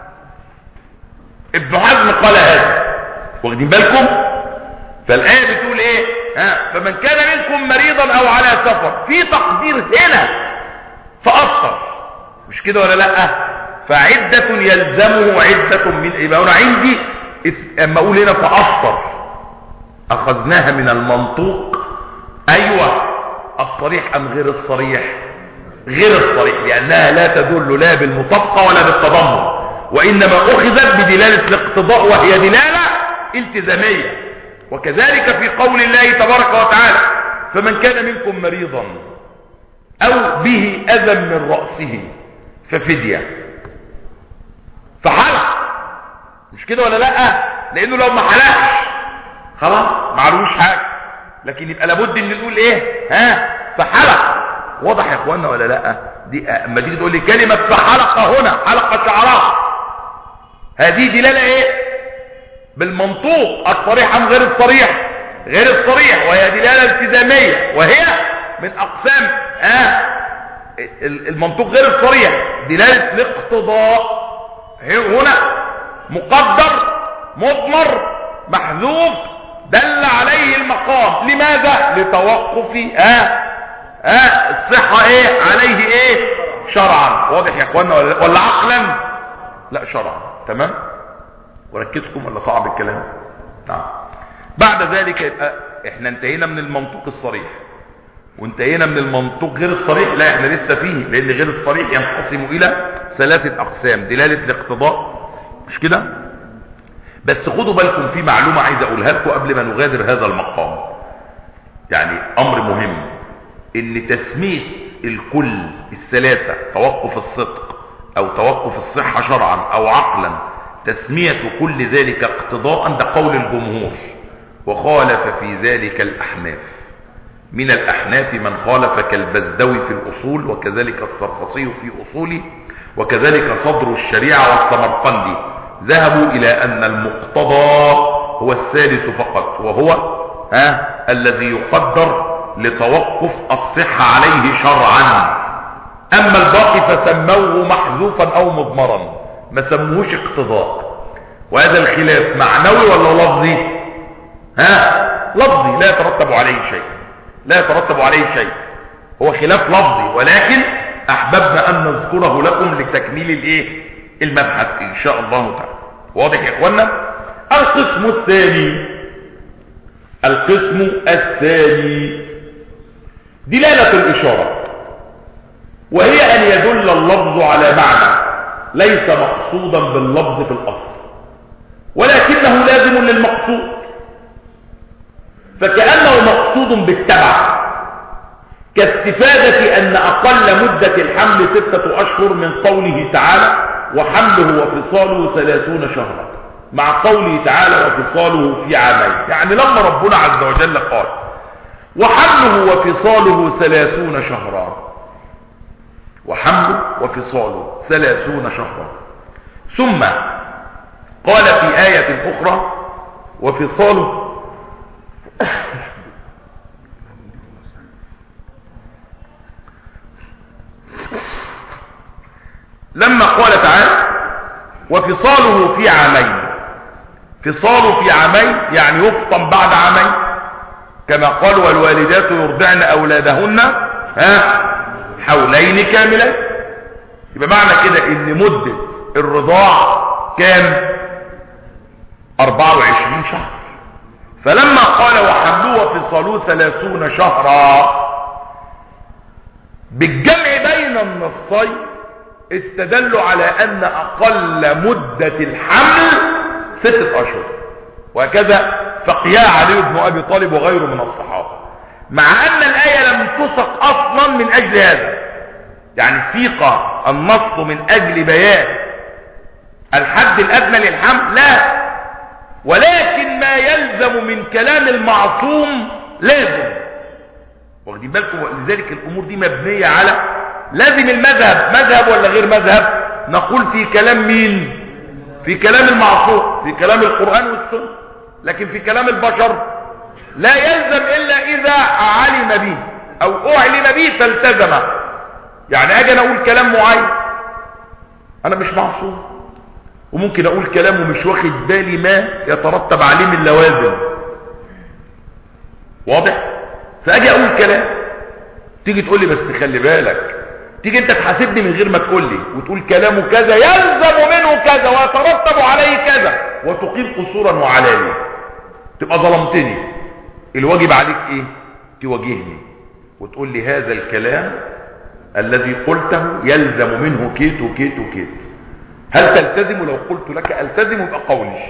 ابن حزم قال هذا، واخدين بالكم؟ فالآية بتقول ايه؟ ها فمن كان منكم مريضا او على سفر، في تقدير هنا فأفطر، مش كده ولا لا؟ فعدة يلزمه عدة من يبقى انا عندي اما اقول هنا فأفطر اخذناها من المنطوق، ايوه الصريح ام غير الصريح؟ غير الصريح، لانها لا تدل لا بالمطابقة ولا بالتضمن، وانما اخذت بدلالة الاقتضاء وهي دلالة التزامية. وكذلك في قول الله تبارك وتعالى فمن كان منكم مريضا او به اذى من رأسه ففدية، فحلق، مش كده ولا لا؟ لانه لو ما حلقش خلاص ما علوش حاجه، لكن يبقى لابد ان نقول ايه؟ ها فحلق. واضح يا اخوانا ولا لا؟ دي اما تيجي تقول لي كلمه فحلق هنا حلق شعرها، هذه دلاله ايه؟ بالمنطوق الصريح ام غير الصريح؟ غير الصريح، وهي دلاله التزاميه، وهي من اقسام ها المنطوق غير الصريح، دلاله الاقتضاء. هنا مقدر مضمر محذوف دل عليه المقام، لماذا؟ لتوقف ها ها الصحة ايه عليه ايه شرعا. واضح يا اخوانا ولا عقلا؟ لا شرعا. تمام؟ وركزكم ولا صعب الكلام؟ نعم. بعد ذلك يبقى احنا انتهينا من المنطوق الصريح وانتهينا من المنطوق غير الصريح. لا احنا لسه فيه، لان غير الصريح ينقسم الى ثلاثة اقسام: دلالة الاقتضاء، مش كده؟ بس خدوا بالكم في معلومة عايز اقولها لكم قبل ما نغادر هذا المقام، يعني امر مهم، ان تسمية الكل الثلاثة توقف الصدق او توقف الصحة شرعا او عقلا، تسمية كل ذلك اقتضاء، ده قول الجمهور، وخالف في ذلك الأحناف. من الأحناف من خالف كالبزدوي في الأصول، وكذلك السرخسي في أصوله، وكذلك صدر الشريعة والسمرقندي، ذهبوا إلى أن المقتضى هو الثالث فقط، وهو ها الذي يقدر لتوقف الصحة عليه شرعا. أما الباقي فسموه محذوفا أو مضمرا، ما سموهوش اقتضاء. وهذا الخلاف معنوي ولا لفظي؟ ها لفظي، لا يترتب عليه شيء، لا يترتب عليه شيء، هو خلاف لفظي، ولكن احببنا ان نذكره لكم لتكميل الايه المبحث ان شاء الله تعالى. واضح يا اخوانا؟ القسم الثاني، القسم الثاني دلالة الاشارة، وهي ان يدل اللفظ على معنى ليس مقصودا باللفظ في الاصل، ولكنه لازم للمقصود، فكأنه مقصود بالتبع، كاستفادة أن أقل مدة الحمل ستة أشهر من قوله تعالى وحمله وفصاله ثلاثون شهرا، مع قوله تعالى وفصاله في عامين. يعني لما ربنا عز وجل قال وحمله وفصاله ثلاثون شهرا، وحمله وفصاله ثلاثون شهرا، ثم قال في آية أخرى وفصاله لما قال تعالى وفصاله في عامين، فصاله في عامين يعني يفطم بعد عامين، كما قال والوالدات يرضعن أولادهن ها حولين كاملين. يبقى معنى كده ان مدة الرضاع كام؟ أربعة وعشرين شهر. فلما قال وحمله وفصاله ثلاثون شهرا بالجمع بين النصين استدلوا على ان اقل مدة الحمل ستة اشهر، وهكذا فقيها علي بن ابي طالب وغيره من الصحابة، مع ان الاية لم تسق اصلا من اجل هذا، يعني سيق النص من اجل بيان الحد الادنى للحمل لا، ولكن ما يلزم من كلام المعصوم لازم. واخدين بالكم؟ لذلك الامور دي مبنية على لازم المذهب، مذهب ولا غير مذهب؟ نقول في كلام مين؟ في كلام المعصوم، في كلام القرآن والسنة. لكن في كلام البشر لا يلزم الا اذا علم به او اعلم به فالتزم. يعني اجي انا اقول كلام معين، انا مش معصوم، وممكن اقول كلام ومش واخد بالي ما يترتب عليه من لوازم. واضح؟ فاجي اقول كلام، تيجي تقول لي بس خلي بالك، تيجي انت تحاسبني من غير ما تقول لي وتقول كلامه كذا يلزم منه كذا ويترتب عليه كذا، وتقيم قصورا وعلانية، تبقى ظلمتني. الواجب عليك ايه؟ تواجهني وتقول لي هذا الكلام الذي قلته يلزم منه كيت وكيت وكيت، هل تلتزم؟ لو قلت لك التزم يبقى قولي،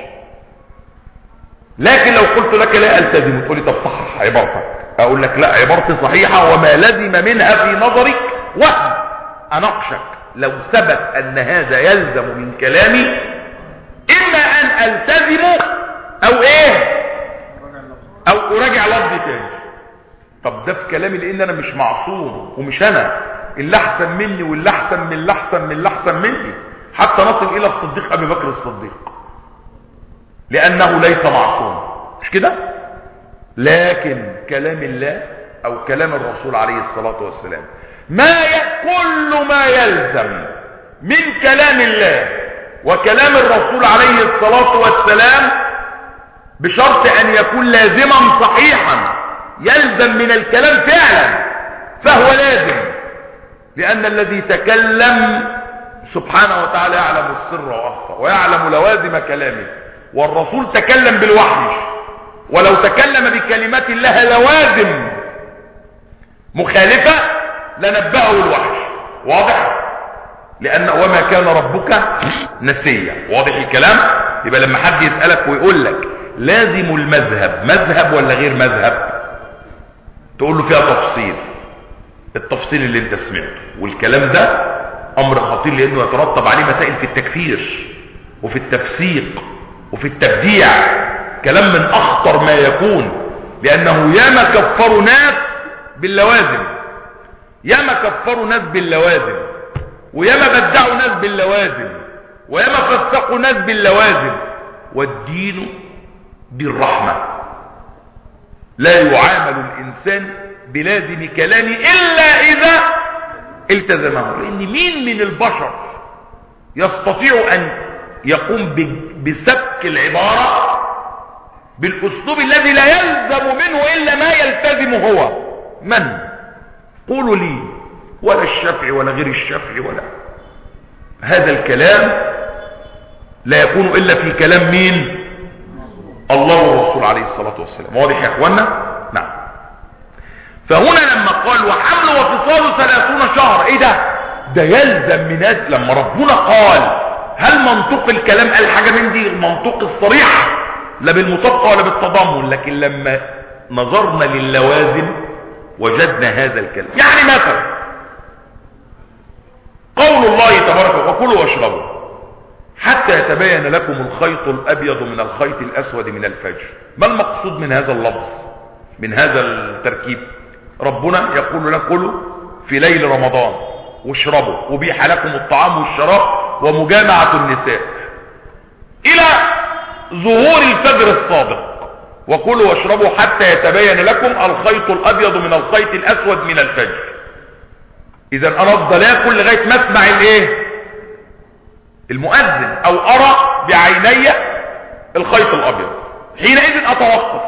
لكن لو قلت لك لا التزم تقول لي طب صحح عبارتك، اقول لك لا عبارتي صحيحة وما لزم منها في نظرك وهم، اناقشك لو ثبت ان هذا يلزم من كلامي اما ان التزم او ايه او اراجع لفظي تاني. طب ده في كلامي لان انا مش معصوم، ومش انا اللي احسن مني واللي احسن من اللي احسن من اللي احسن مني، حتى نصل الى الصديق ابي بكر الصديق لانه ليس معصوم، مش كده؟ لكن كلام الله او كلام الرسول عليه الصلاة والسلام ما ي... كل ما يلزم من كلام الله وكلام الرسول عليه الصلاة والسلام بشرط ان يكون لازما صحيحا يلزم من الكلام فعلا فهو لازم، لان الذي تكلم سبحانه وتعالى يعلم السر واخفى ويعلم لوازم كلامه، والرسول تكلم بالوحي، ولو تكلم بكلمات الله لوازم مخالفة لنبأه الوحي. واضح؟ لأن وما كان ربك نسيا. واضح الكلام؟ يبقى لما حد يسألك ويقول لك لازم المذهب مذهب ولا غير مذهب، تقول له فيها تفصيل، التفصيل اللي انت سمعته. والكلام ده امر خطير لانه يترتب عليه مسائل في التكفير وفي التفسيق وفي التبديع، كلام من اخطر ما يكون، لانه ياما كفروا ناس باللوازم، ياما كفروا ناس باللوازم، وياما بدعوا ناس باللوازم، وياما فسقوا ناس باللوازم. والدين بالرحمة، لا يعامل الانسان بلازم كلام الا اذا التزمه، لان مين من البشر يستطيع ان يقوم بسبك العبارة بالاسلوب الذي لا يلزم منه الا ما يلتزم هو؟ من؟ قولوا لي. ولا الشافعي ولا غير الشافعي، ولا هذا الكلام لا يكون الا في كلام مين؟ الله والرسول عليه الصلاة والسلام. واضح يا اخوانا؟ نعم. فهنا لما قال وحمل وفصال ثلاثون شهر، ايه ده؟ ده يلزم من أجل لما ربنا قال هل منطق الكلام قال حاجة من دي المنطق الصريح لا بالمطابقة ولا بالتضمن، لكن لما نظرنا للوازم وجدنا هذا الكلام. يعني مثلا قول الله تبارك وكلوا واشربوا حتى يتبين لكم الخيط الابيض من الخيط الاسود من الفجر. ما المقصود من هذا اللفظ، من هذا التركيب؟ ربنا يقول لنا كلوا في ليل رمضان واشربوا وبيح لكم الطعام والشراب ومجامعة النساء الى ظهور الفجر الصادق، وكلوا واشربوا حتى يتبين لكم الخيط الابيض من الخيط الاسود من الفجر. اذا انا افضل اكل لغايه ما اسمع الايه؟ المؤذن، او ارى بعيني الخيط الابيض، حينئذ اتوقف.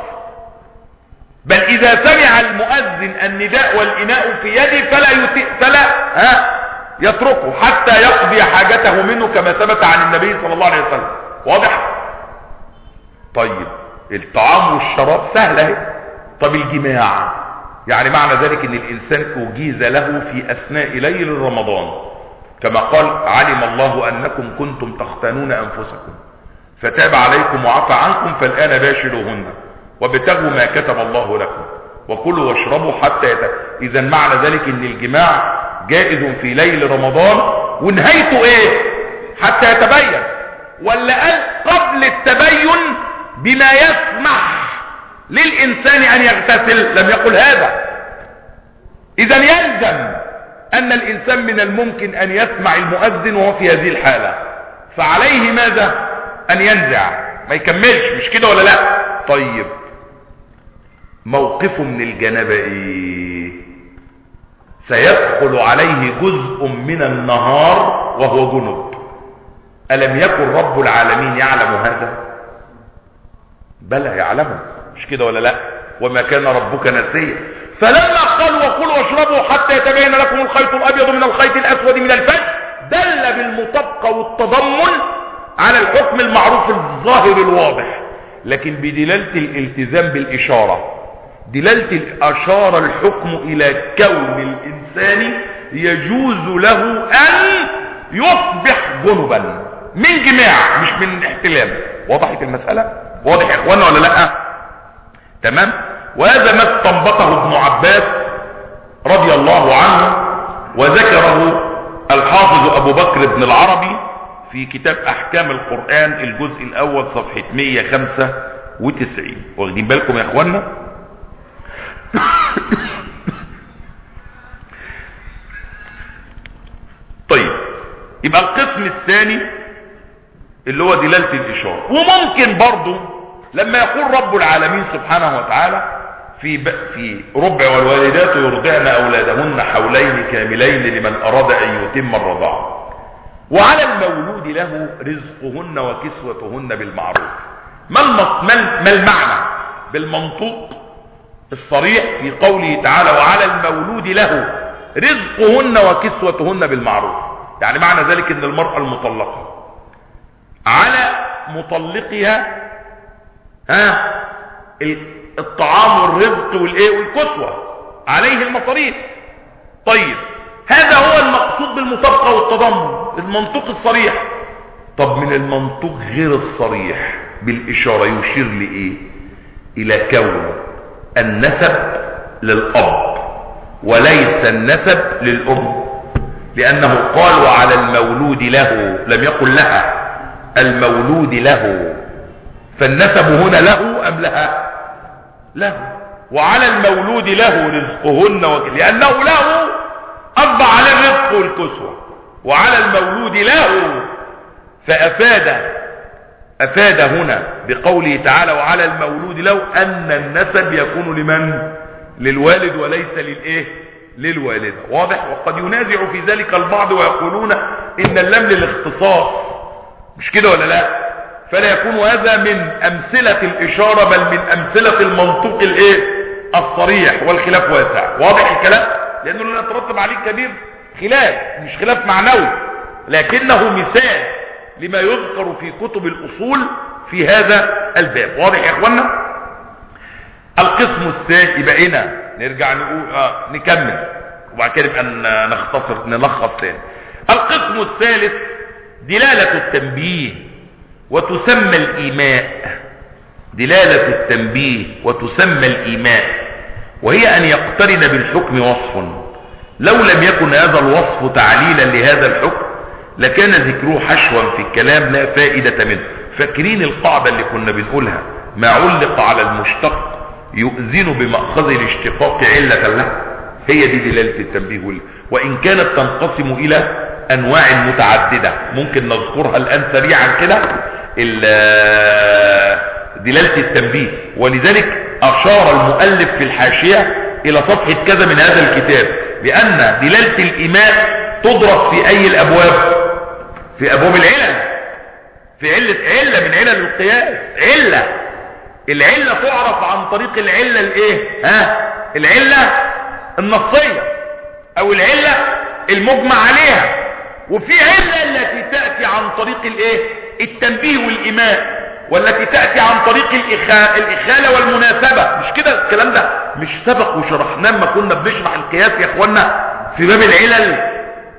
بل اذا سمع المؤذن النداء والاناء في يدي فلا يت... فلا ها يتركه حتى يقضي حاجته منه كما ثبت عن النبي صلى الله عليه وسلم. واضح؟ طيب الطعام والشراب سهله اهي. طب الجماع، يعني معنى ذلك ان الانسان اجيز له في اثناء ليل رمضان، كما قال علم الله انكم كنتم تختانون انفسكم فتاب عليكم وعفى عنكم فالان باشروهن وابتغوا ما كتب الله لكم وكلوا واشربوا حتى يت... اذا معنى ذلك ان الجماع جائز في ليل رمضان، ونهايته ايه؟ حتى يتبين. ولا قال قبل التبين بما يسمح للإنسان أن يغتسل؟ لم يقل هذا. إذا يلزم أن الإنسان من الممكن أن يسمع المؤذن وهو في هذه الحالة، فعليه ماذا؟ أن ينزع، ما يكملش، مش كده ولا لا؟ طيب موقفه من الجنابة إيه؟ سيدخل عليه جزء من النهار وهو جنب. ألم يكن رب العالمين يعلم هذا؟ بلى يعلمه، مش كده ولا لا؟ وما كان ربك نسيا. فلما قال وكلوا واشربوا حتى يتبين لكم الخيط الابيض من الخيط الاسود من الفجر، دل بالمطابقه والتضمن على الحكم المعروف الظاهر الواضح، لكن بدلاله الالتزام بالاشاره. دلاله الاشاره الحكم الى كون الانسان يجوز له ان يصبح جنبا من جماع مش من احتلام. وضحت المساله؟ واضح يا اخوانا ولا لا؟ تمام. وهذا ما استنبطه ابن عباس رضي الله عنه، وذكره الحافظ ابو بكر بن العربي في كتاب احكام القرآن الجزء الاول صفحة مية وخمسة وتسعين. واخدين بالكم يا اخوانا؟ طيب يبقى القسم الثاني اللي هو دلالة الاشارة. وممكن برضو لما يقول رب العالمين سبحانه وتعالى في ب... في ربع والوالدات يرضعن اولادهن حولين كاملين لمن اراد ان يتم الرضاعه، وعلى المولود له رزقهن وكسوتهن بالمعروف. ما, الم... ما المعنى بالمنطوق الصريح في قوله تعالى وعلى المولود له رزقهن وكسوتهن بالمعروف؟ يعني معنى ذلك ان المرأة المطلقة على مطلقها ها الطعام والرزق والايه والكسوة، عليه المصاريف. طيب هذا هو المقصود بالمطابقة والتضمن، المنطق الصريح. طب من المنطوق غير الصريح بالإشارة يشير لإيه؟ إلى كون النسب للأب وليس النسب للأم، لأنه قال وعلى المولود له، لم يقل لها، المولود له، فالنسب هنا له أم لها؟ له. وعلى المولود له رزقهن وك... لأنه له أطبع على الرزق والكسوة، وعلى المولود له، فأفاد أفاد هنا بقوله تعالى وعلى المولود له أن النسب يكون لمن؟ للوالد وليس للإيه؟ للوالدة. واضح؟ وقد ينازع في ذلك البعض ويقولون إن اللام للاختصاص، مش كده ولا لا؟ فلا يكون هذا من أمثلة الإشارة بل من أمثلة المنطوق الإيه؟ الصريح، والخلاف واسع. واضح الكلام؟ لأنه لا يترتب عليه كبير خلاف، مش خلاف معنوي، لكنه مثال لما يذكر في كتب الأصول في هذا الباب. واضح يا اخوانا؟ القسم الثاني، يبقى هنا نرجع نقول آه نكمل وبعد كده نبقى نختصر نلخص ثاني. القسم الثالث دلالة التنبيه وتسمى الإيماء. دلالة التنبيه وتسمى الإيماء، وهي أن يقترن بالحكم وصف، لو لم يكن هذا الوصف تعليلا لهذا الحكم لكان ذكره حشوا في الكلام لا فائدة منه. فاكرين القاعدة اللي كنا بنقولها؟ ما علق على المشتق يؤذن بمأخذ الاشتقاق علة له. هي دي دلالة التنبيه، وإن كانت تنقسم إلى أنواع متعددة ممكن نذكرها الآن سريعا كده. دلالة التنبيه، ولذلك أشار المؤلف في الحاشية إلى صفحة كذا من هذا الكتاب، لأن دلالة الإيماء تدرس في أي الأبواب؟ في أبواب العلل، في علة علة من علل القياس. علة، العلة تعرف عن طريق العلة الايه؟ ها؟ العلة النصية او العلة المجمع عليها، وفي علة التي تأتي عن طريق الايه؟ التنبيه والإيماء، والتي تأتي عن طريق الإخاء الإخالة والمناسبة. مش كده الكلام ده مش سبق وشرحناه لما كنا بنشرح القياس يا اخوانا في باب العلل؟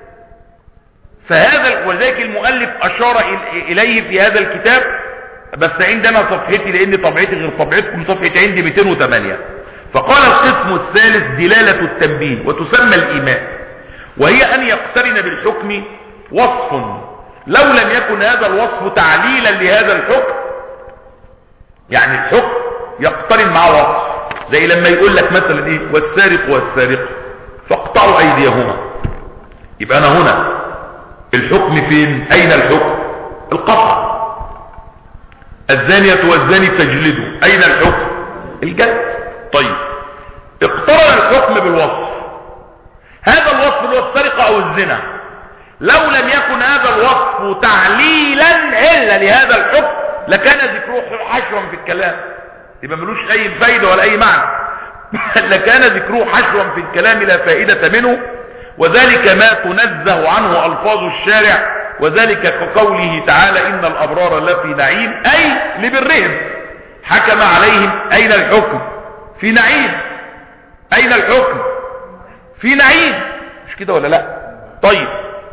فهذا ولذلك المؤلف أشار إليه في هذا الكتاب، بس عندنا صفحتي لأن طبعتي غير طبعتكم، صفحتي عندي مئتين وثمانية. فقال القسم الثالث دلالة التنبيه وتسمى الإيماء، وهي أن يقترن بالحكم وصف لو لم يكن هذا الوصف تعليلا لهذا الحكم. يعني الحكم يقترن مع وصف، زي لما يقول لك مثلا ايه؟ والسارق والسارقة فاقطعوا أيديهما. يبقى أنا هنا الحكم فين؟ أين الحكم؟ القطع. الزانية والزاني تجلدوا، أين الحكم؟ الجلد. طيب اقترن الحكم بالوصف، هذا الوصف اللي هو السرقة أو الزنا، لو لم يكن هذا الوصف تعليلا إلا لهذا الحكم لكان ذكره حشوا في الكلام، يبقى ملوش أي فايدة ولا أي معنى. لكان ذكره حشوا في الكلام لا فائدة منه، وذلك ما تنزه عنه ألفاظ الشارع، وذلك كقوله تعالى إن الأبرار لفي نعيم، أي لبرهم حكم عليهم. أين الحكم؟ في نعيم. أين الحكم؟ في نعيم، مش كده ولا لا؟ طيب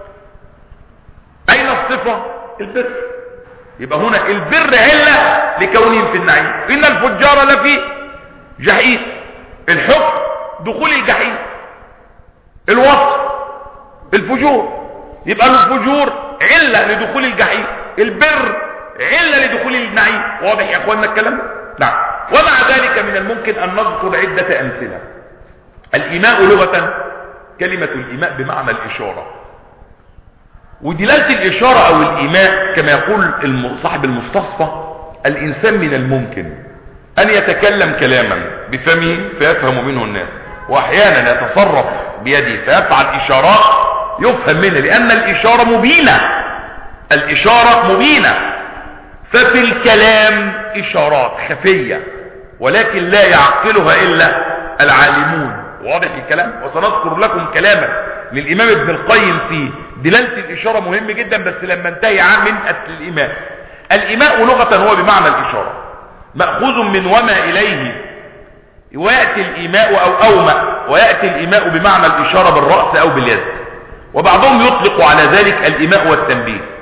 أين الصفة؟ البر. يبقى هنا البر علة لكونهم في النعيم. إن الفجار لفي جحيم، الحكم دخول الجحيم، الوصف الفجور، يبقى الفجور علة لدخول الجحيم، البر علة لدخول النعيم. واضح يا اخوانا الكلام؟ نعم. ومع ذلك من الممكن ان نذكر عدة امثلة. الايماء لغة كلمة الايماء بمعنى الاشارة، ودلالة الاشارة او الايماء كما يقول صاحب المستصفى الانسان من الممكن ان يتكلم كلاما بفمه فيفهم منه الناس، واحيانا يتصرف بيده فيفعل اشارات يفهم منها، لان الاشارة مبينة، الاشارة مبينة. ففي الكلام اشارات خفية ولكن لا يعقلها الا العالمون. واضح الكلام؟ وسنذكر لكم كلاما للامام ابن القيم في دلالة الاشارة مهم جدا، بس لما انتهي عن من الإيماء. الإيماء لغة هو بمعنى الاشارة، مأخوذ من وما اليه، ويأتي الإيماء أو أومأ، ويأتي الإيماء بمعنى الإشارة بالرأس أو باليد، وبعضهم يطلق على ذلك الإيماء والتنبيه.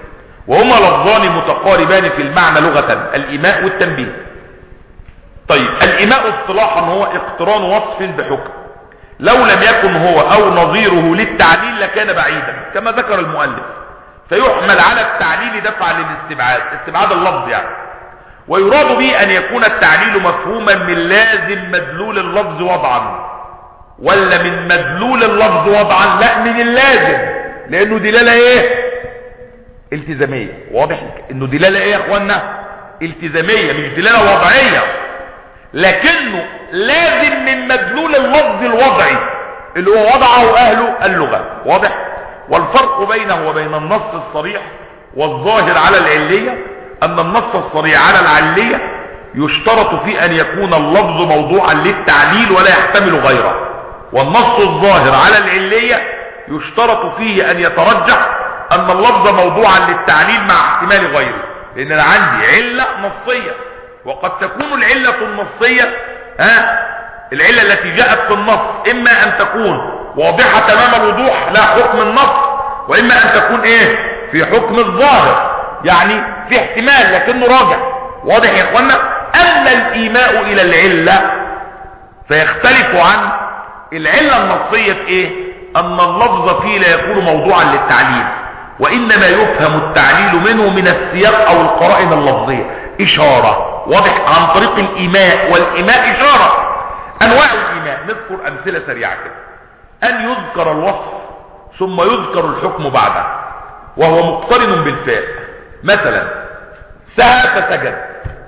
وهما لفظان متقاربان في المعنى لغة، الإيماء والتنبيه. طيب الإيماء اصطلاحا هو اقتران وصف بحكم، لو لم يكن هو أو نظيره للتعليل لكان بعيدا كما ذكر المؤلف، فيحمل على التعليل دفعا للاستبعاد، استبعاد اللفظ يعني. ويراد به أن يكون التعليل مفهوما من لازم مدلول اللفظ وضعا، ولا من مدلول اللفظ وضعا؟ لا، من اللازم، لأنه دلالة ايه؟ التزامية. واضح انه دلالة ايه يا اخوانا؟ التزامية، مش دلالة وضعية، لكنه لازم من مدلول اللفظ الوضعي اللي هو وضعه اهل اللغة. واضح؟ والفرق بينه وبين النص الصريح والظاهر على العلية ان النص الصريح على العلية يشترط فيه ان يكون اللفظ موضوعا للتعليل ولا يحتمل غيره، والنص الظاهر على العلية يشترط فيه ان يترجح ان اللفظ موضوعا للتعليل مع احتمال غيره، لان انا عندي علة نصية، وقد تكون العلة النصية ها العلة التي جاءت في النص اما ان تكون واضحة تمام الوضوح لا حكم النص، واما ان تكون ايه في حكم الظاهر، يعني في احتمال لكنه راجع. واضح يا اخوانا؟ اما الايماء الى العلة فيختلف عن العلة النصية في ايه؟ ان اللفظ فيه لا يكون موضوعا للتعليل، وانما يفهم التعليل منه من السياق او القرائن اللفظية، اشارة. واضح؟ عن طريق الايماء، والايماء اشارة. انواع الايماء نذكر امثلة سريعة كده. ان يذكر الوصف ثم يذكر الحكم بعده وهو مقترن بالفاء، مثلا سهى فسجد،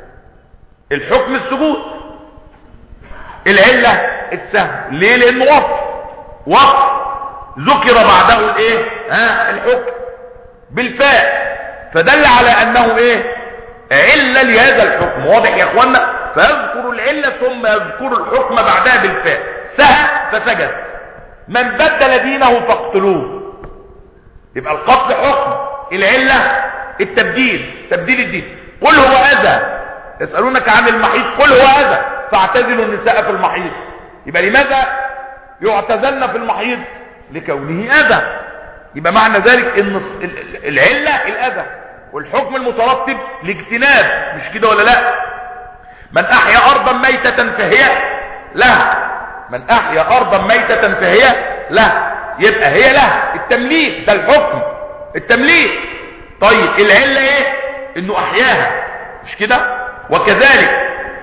الحكم السجود، العلة السهو. ليه؟ لانه وصف، وصف ذكر بعده الايه ها الحكم بالفاء، فدل على انه ايه علة لهذا الحكم. واضح يا اخوانا؟ فيذكر العلة ثم يذكر الحكم بعدها بالفاء. سهى فسجد، من بدل دينه فاقتلوه، يبقى القتل حكم، العلة التبديل، تبديل الدين. قل هو اذى، يسألونك عن المحيط، قل هو اذى فاعتزلوا النساء في المحيط. يبقى لماذا يعتزلن في المحيط؟ لكونه اذى. يبقى معنى ذلك ان العلة الاذى، والحكم المترتب لاجتناب، مش كده ولا لا؟ من احيا ارضا ميتة فهي له، من احيا ارضا ميتة فهي له، يبقى هي له التمليك، ده الحكم التمليك. طيب العلة ايه؟ انه احياها، مش كده؟ وكذلك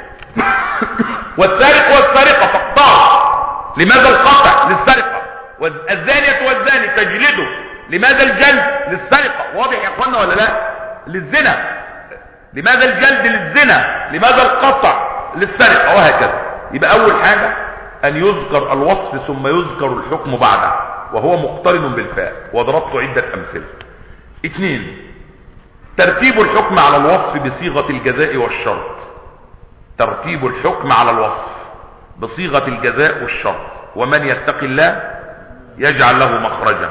والسارق والسارقة فاقطعوا، لماذا القطع؟ للسرقة. والزانية والزاني تجلده، لماذا الجلد؟ للسرقة. واضح يا اخوانا ولا لا؟ للزنا. لماذا الجلد؟ للزنا. لماذا القطع؟ للسرقة، وهكذا. يبقى اول حاجة ان يذكر الوصف ثم يذكر الحكم بعده وهو مقترن بالفاء، وضربت عدة امثلة. اثنين، ترتيب الحكم على الوصف بصيغة الجزاء والشرط. ترتيب الحكم على الوصف بصيغة الجزاء والشرط. ومن يتق الله يجعل له مخرجا.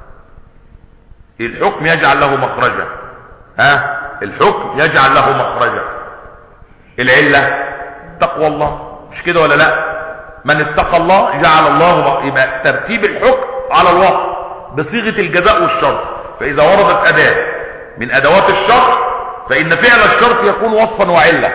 الحكم يجعل له مخرجا، ها الحكم يجعل له مخرجا. العلة تقوى الله، مش كده ولا لا؟ من اتقى الله جعل الله. يبقى ترتيب الحكم على الوصف بصيغة الجزاء والشرط. فإذا وردت أداة من أدوات الشرط فإن فعل الشرط يكون وصفا وعلة،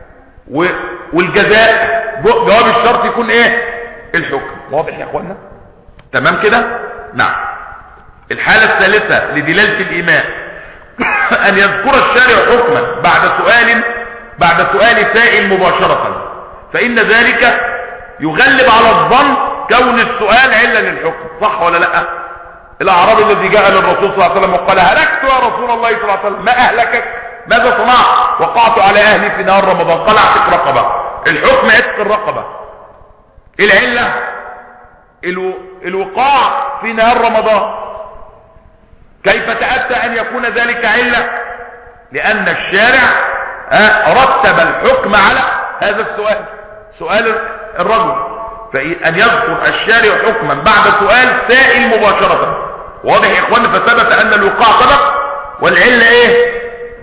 والجزاء جواب الشرط يكون ايه؟ الحكم. واضح يا اخوانا؟ تمام كده؟ نعم. الحالة الثالثة لدلالة الإيماء أن يذكر الشارع حكما بعد سؤال بعد سؤال سائل مباشرة، فإن ذلك يغلب على الظن كون السؤال علة للحكم. صح ولا لا؟ الأعرابي الذي جاء للرسول صلى الله عليه وسلم وقال هلكت يا رسول الله صلى الله عليه وسلم، ما أهلكك؟ ماذا صنعت؟ وقعت على أهلي في نهار رمضان. قال اعتق رقبة. الحكم عتق الرقبة. العلة الو... الوقاع في نهار رمضان. كيف تأتى أن يكون ذلك علة؟ لأن الشارع رتب الحكم على هذا السؤال، سؤال الرجل. فأن يذكر الشارع حكما بعد سؤال سائل مباشرة. واضح يا إخوان؟ فثبت أن الوقاع سبق والعلة إيه؟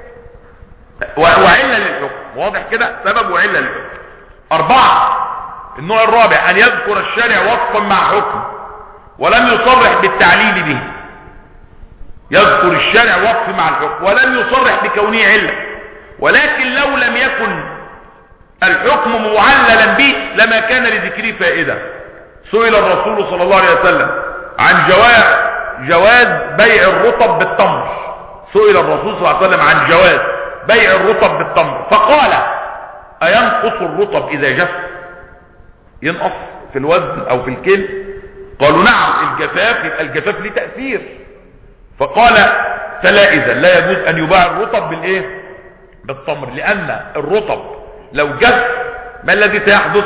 وعلة للحكم. واضح كده؟ سبب وعلة للحكم. أربعة، النوع الرابع أن يذكر الشارع وصفا مع حكم ولم يصرح بالتعليل به. يذكر الشارع وصف مع الحكم ولم يصرح بكونه علة، ولكن لو لم يكن الحكم معللا به لما كان لذكره فائدة. سئل الرسول صلى الله عليه وسلم عن جواز جواز بيع الرطب بالتمر، سئل الرسول صلى الله عليه وسلم عن جواز بيع الرطب بالتمر فقال أينقص الرطب إذا جف؟ ينقص في الوزن أو في الكيل؟ قالوا نعم، الجفاف يبقى الجفاف له تأثير. فقال فلا، إذا لا يجوز أن يباع الرطب بالإيه؟ بالتمر، لأن الرطب لو جف ما الذي سيحدث؟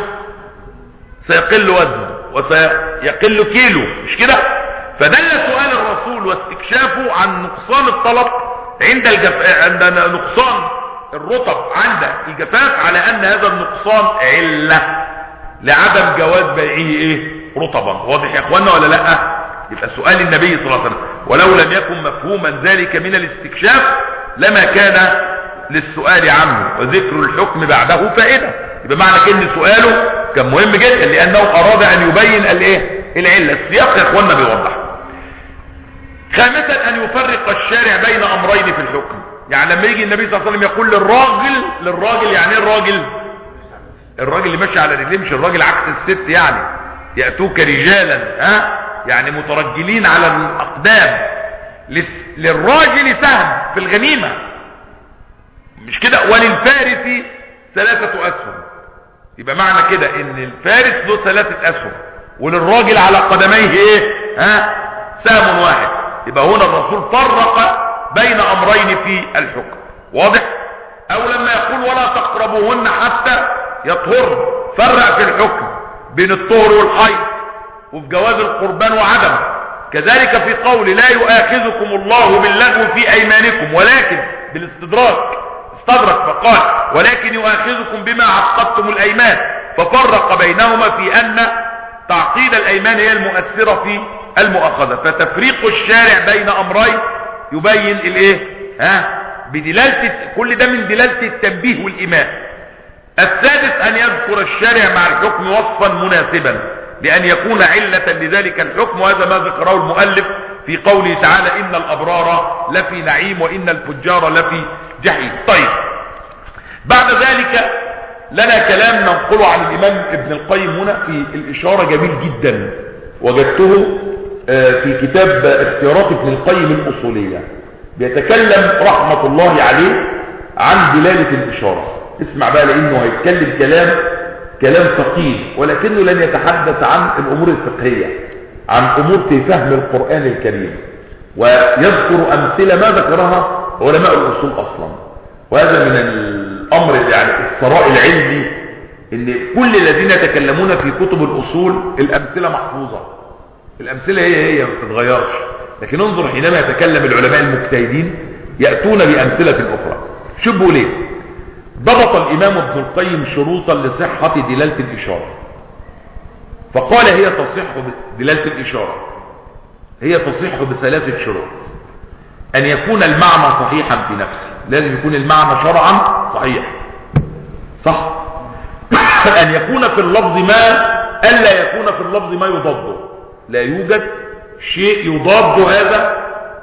سيقل وزنه وسيقل كيلو، مش كده؟ فدل سؤال الرسول واستكشافه عن نقصان الطلب عند الجف... عند نقصان الرطب عند الجفاف على ان هذا النقصان علة لعدم جواز بيعه ايه؟ رطبا. واضح يا اخوانا ولا لا؟ يبقى سؤال النبي صلى الله عليه وسلم ولو لم يكن مفهوما ذلك من الاستكشاف لما كان للسؤال عنه وذكر الحكم بعده فائدة. يبقى معنى كلمة سؤاله كان مهم جدا لانه اراد ان يبين الايه؟ العلة. السياق يا اخوانا بيوضح. خامسا ان يفرق الشارع بين امرين في الحكم. يعني لما يجي النبي صلى الله عليه وسلم يقول للراجل للراجل يعني ايه الراجل؟ الراجل اللي ماشي على رجليه، مش الراجل عكس الست يعني يأتوك رجالا ها يعني مترجلين على الاقدام. للراجل سهم في الغنيمة مش كده؟ وللفارس ثلاثة اسهم. يبقى معنى كده ان الفارس له ثلاثة اسهم وللراجل على قدميه ايه؟ ها سهم واحد. يبقى هنا الرسول فرق بين امرين في الحكم. واضح؟ او لما يقول ولا تقربوهن حتى يطهرن، فرق في الحكم بين الطهر والحيض وفي جواز القربان وعدمه. كذلك في قول لا يؤاخذكم الله باللغو في ايمانكم ولكن بالاستدراك، استدرك فقال ولكن يؤاخذكم بما عقدتم الايمان، ففرق بينهما في ان تعقيد الايمان هي المؤثرة في المؤاخذة. فتفريق الشارع بين امرين يبين الايه؟ ها بدلالة كل ده من دلالة التنبيه والايمان. السادس ان يذكر الشارع مع الحكم وصفا مناسبا لان يكون علة لذلك الحكم، وهذا ما ذكره المؤلف في قوله تعالى ان الابرار لفي نعيم وان الفجار لفي جحيم. طيب بعد ذلك لنا كلام ننقله عن الامام ابن القيم هنا في الاشارة جميل جدا وجدته في كتاب اختيارات ابن القيم الاصولية، بيتكلم رحمة الله عليه عن دلالة الاشارة. اسمع بقى لانه هيتكلم كلام كلام ثقيل ولكنه لن يتحدث عن الامور الفقهية، عن امور في فهم القرآن الكريم، ويذكر امثلة ما ذكرها علماء الاصول اصلا. وهذا من الامر يعني الثراء العلمي ان كل الذين يتكلمون في كتب الاصول الامثلة محفوظة، الامثلة هي هي ما بتتغيرش، لكن انظر حينما يتكلم العلماء المجتهدين يأتون بامثلة اخرى. شبهوا ليه؟ ضبط الامام ابن القيم شروطا لصحة دلالة الاشارة، فقال هي تصح دلالة الاشارة هي تصح بثلاثة شروط. ان يكون المعنى صحيحا في نفسه، لازم يكون المعنى شرعا صحيح صح. ان يكون في اللفظ ما الا يكون في اللفظ ما يضاده، لا يوجد شيء يضاد هذا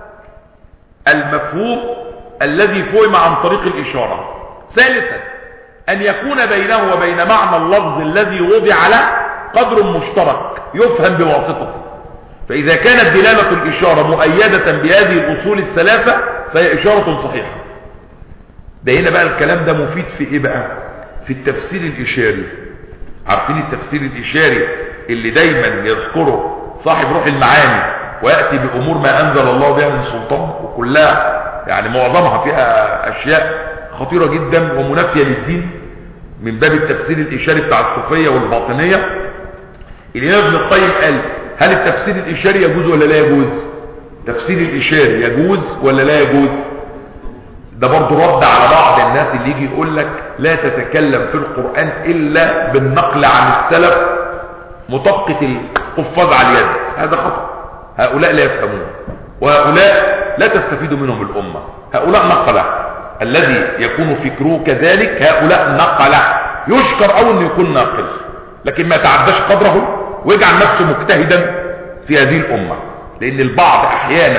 المفهوم الذي فهم عن طريق الاشارة. ثالثا ان يكون بينه وبين معنى اللفظ الذي وضع له قدر مشترك يفهم بواسطته، فاذا كانت دلالة الاشارة مؤيدة بهذه الاصول الثلاثة فهي اشارة صحيحة. ده هنا بقى الكلام ده مفيد في ايه بقى؟ في التفسير الاشاري. عارفين التفسير الاشاري اللي دايما يذكره صاحب روح المعاني ويأتي بامور ما انزل الله بها من سلطان، وكلها يعني معظمها فيها اشياء خطيرة جدا ومنافية للدين من باب التفسير الاشاري بتاع الصوفية والباطنية. الامام ابن القيم قال هل التفسير الاشاري يجوز ولا لا يجوز؟ تفسير الاشاري يجوز ولا لا يجوز؟ ده برضه رد على بعض الناس اللي يجي يقول لك لا تتكلم في القرآن الا بالنقل عن السلف مطبقة القفاز على اليد. هذا خطأ، هؤلاء لا يفهمون وهؤلاء لا تستفيد منهم الامة. هؤلاء نقلة، الذي يكون فكره كذلك هؤلاء نقلة، يشكر او انه يكون ناقل لكن ما تعداش قدره ويجعل نفسه مجتهدا في هذه الامة. لان البعض احيانا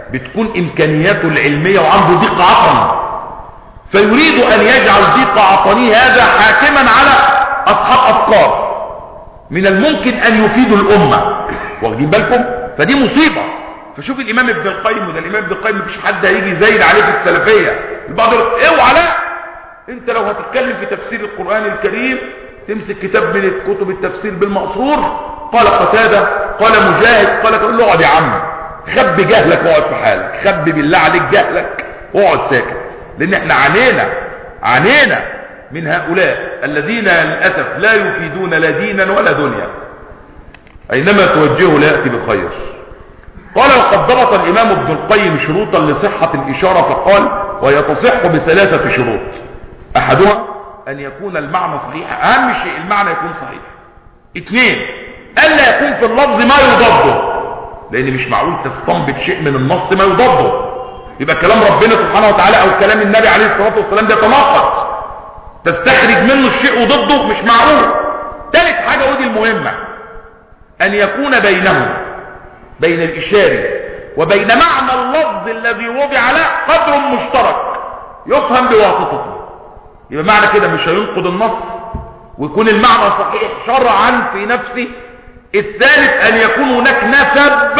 بتكون إمكانياته العلمية وعنده ضيق عطن، فيريد أن يجعل ضيق عطنه هذا حاكما على أصحاب أفكار من الممكن أن يفيدوا الأمة. واخدين بالكم؟ فدي مصيبة. فشوف الإمام ابن القيم، وده الإمام ابن القيم مفيش حد هيجي يزايد عليه في السلفية. البعض يقول اوعى لا، انت لو هتتكلم في تفسير القرآن الكريم تمسك كتاب من كتب التفسير بالمقصور، قال قتادة قال مجاهد قال، تقول له اقعد يا عم، خبي جهلك واقعد في حالك، خبي بالله عليك جهلك واقعد ساكت. لان احنا عانينا عانينا من هؤلاء الذين للأسف لا يفيدون لا دينا ولا دنيا، اينما توجهه لا يأتي بخير. قال وقد ضبط الامام ابن القيم شروطا لصحة الاشارة فقال وهي تصح بثلاثة شروط. احدها ان يكون المعنى صحيح، اهم شيء المعنى يكون صحيح. اثنين الا يكون في اللفظ ما يضده، لان مش معقول تستنبط شيء من النص ما يضده، يبقى كلام ربنا سبحانه وتعالى او كلام النبي عليه الصلاة والسلام ده تناقض، تستخرج منه الشيء وضده، مش معقول. ثالث حاجة ودي المهمة، ان يكون بينهم بين الاشارة وبين معنى اللفظ الذي وضع له قدر مشترك يفهم بواسطته. يبقى معنى كده مش هينقض النص ويكون المعنى صحيح شرعا في نفسه. الثالث ان يكون هناك نسب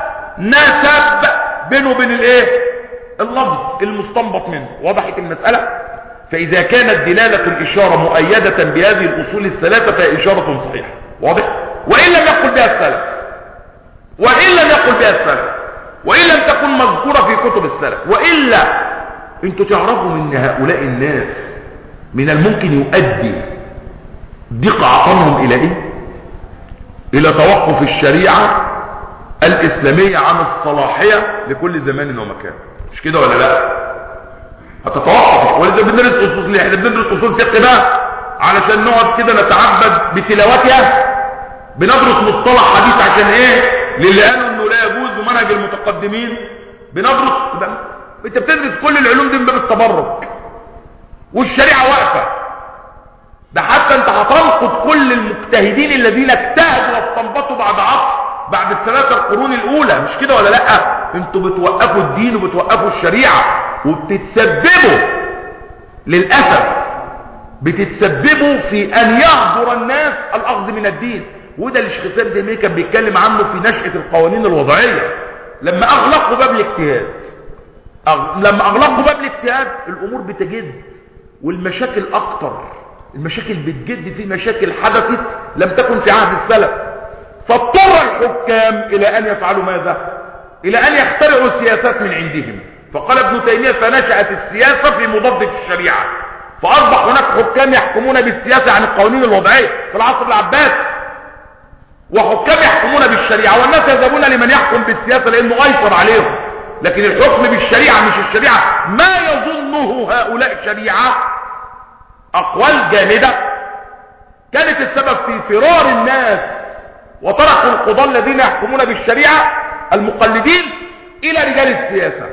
نسب بينه وبين الايه اللفظ المستنبط منه. وضحت المسألة؟ فاذا كانت دلالة الاشارة مؤيدة بهذه الاصول الثلاثة فهي اشارة صحيحة. واضح؟ وان لم يقل بها السلف وان لم يقل بها السلف وان لم تكن مذكورة في كتب السلف. والا انتوا تعرفوا ان هؤلاء الناس من الممكن يؤدي ضيق عطنهم الى ايه؟ الى توقف الشريعة الاسلامية عن الصلاحية لكل زمان ومكان. مش كده ولا لا؟ هتتوقف. ولذا بندرس اصول ليه؟ احنا بندرس اصول فقه بقى علشان نقعد كده نتعبد بتلاوتها. بندرس مصطلح حديث عشان ايه؟ للي قالوا انه لا يجوز ومنهج المتقدمين. بندرس، انت بتدرس كل العلوم دي من باب التبرك والشريعة واقفة. ده حتى انت هتنقض كل المجتهدين الذين اجتهدوا واستنبطوا بعد عصر بعد الثلاثة القرون الاولى. مش كده ولا لا؟ انتوا بتوقفوا الدين وبتوقفوا الشريعة وبتتسببوا للأسف بتتسببوا في ان يهجر الناس الاخذ من الدين. وده اللي الشيخ سيد دمير كان بيتكلم عنه في نشأة القوانين الوضعية لما اغلقوا باب الاجتهاد. أغ... لما اغلقوا باب الاجتهاد الامور بتجد والمشاكل اكتر. المشاكل بتجد في مشاكل حدثت لم تكن في عهد السلف، فاضطر الحكام الى ان يفعلوا ماذا؟ الى ان يخترعوا سياسات من عندهم. فقال ابن تيمية فنشأت السياسة في مضادة الشريعة، فاصبح هناك حكام يحكمون بالسياسة عن القوانين الوضعية في العصر العباسي، وحكام يحكمون بالشريعة، والناس يذهبون لمن يحكم بالسياسة لانه ايسر عليهم. لكن الحكم بالشريعة مش الشريعة ما يظنه هؤلاء شريعة. اقوال جامدة كانت السبب في فرار الناس وتركوا القضاة الذين يحكمون بالشريعة المقلدين الى رجال السياسة.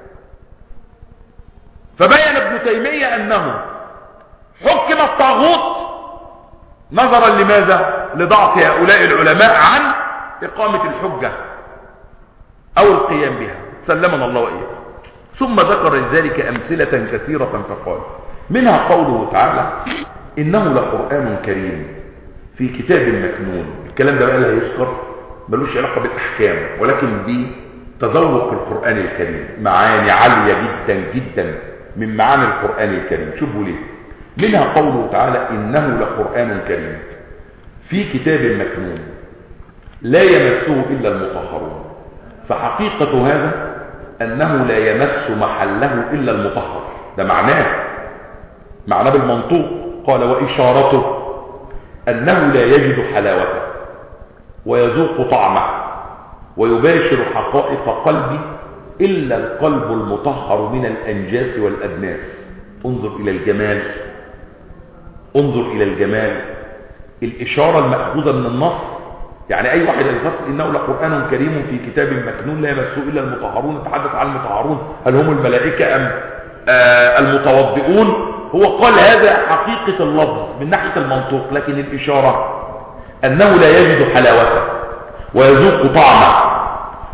فبين ابن تيمية انه حكم الطاغوت نظرا لماذا؟ لضعف هؤلاء العلماء عن اقامة الحجة او القيام بها، سلمنا الله وإياه. ثم ذكر لذلك امثلة كثيرة فقال منها قوله تعالى انه لقرآن كريم في كتاب مكنون. الكلام ده بقى لا يذكر، ملوش علاقة بالاحكام ولكن بتذوق القرآن الكريم، معاني عالية جدا جدا من معاني القرآن الكريم. شوفوا ليه. منها قوله تعالى انه لقرآن كريم في كتاب مكنون لا يمسه الا المطهرون. فحقيقة هذا انه لا يمس محله الا المطهر. ده معناه معناه بالمنطوق. قال واشارته انه لا يجد حلاوته ويذوق طعمه ويباشر حقائق قلبي الا القلب المطهر من الانجاس والادناس. انظر الى الجمال، انظر الى الجمال. الاشارة المأخوذة من النص، يعني اي واحد يفسر انه لقرآن كريم في كتاب مكنون لا يمسه الا المطهرون، يتحدث عن المطهرون هل هم الملائكة ام آه المتوضئون؟ هو قال هذا حقيقة اللفظ من ناحية المنطوق، لكن الاشارة انه لا يجد حلاوته ويذوق طعمه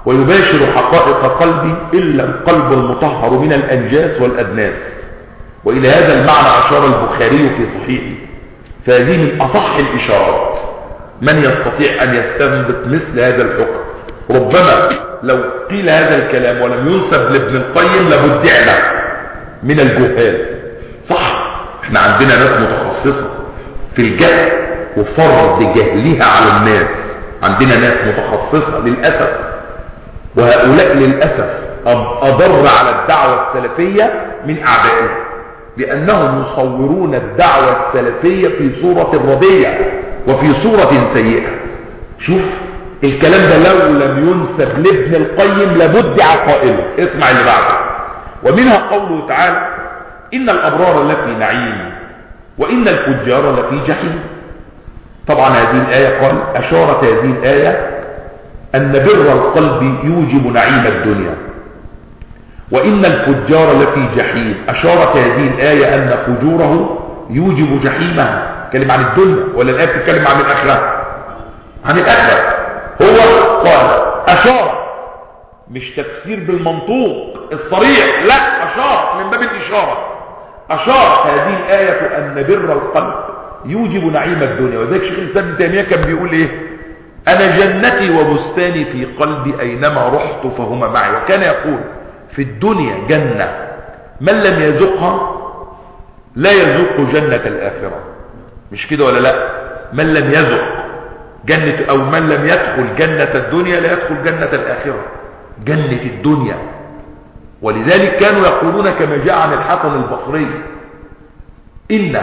ويباشر حقائق قلبي إلا القلب المطهر من الأنجاس والأدناس. وإلى هذا المعنى أشار البخاري في صحيحه، فهذه من أصح الإشارات. من يستطيع أن يستنبط مثل هذا الحكم؟ ربما لو قيل هذا الكلام ولم ينسب لابن القيم لبدعنا من الجهال. صح، احنا عندنا ناس متخصصة في الجهل وفرض جهلها على الناس، عندنا ناس متخصصة للأسف، وهؤلاء للأسف أضر على الدعوة السلفية من أعدائها، لأنهم يصورون الدعوة السلفية في صورة رضية وفي صورة سيئة. شوف الكلام ده لو لم ينسب لابن القيم لبدع قائله. اسمع اللي بعده. ومنها قوله تعالى: إن الأبرار لفي نعيم وإن الفجار لفي جحيم. طبعا هذه الآية قال أشارت هذه الآية أن بر القلب يوجب نعيم الدنيا، وإن الفجار لفي جحيم. أشارت هذه الآية أن فجوره يوجب جحيمها. تكلم عن الدنيا ولا الآية بتتكلم عن الآخرة؟ عن الآخرة. هو قال أشار، مش تفسير بالمنطوق الصريح، لا، أشار من باب الإشارة. أشار هذه الآية أن بر القلب يوجب نعيم الدنيا. وذلك شيخ الإسلام ابن تيمية كان بيقول إيه؟ أنا جنتي وبستاني في قلبي أينما رحت فهما معي. وكان يقول في الدنيا جنة من لم يذقها لا يذوق جنة الآخرة. مش كده ولا لا؟ من لم يذق جنة أو من لم يدخل جنة الدنيا لا يدخل جنة الآخرة. جنة الدنيا. ولذلك كانوا يقولون كما جاء عن الحسن البصري: إن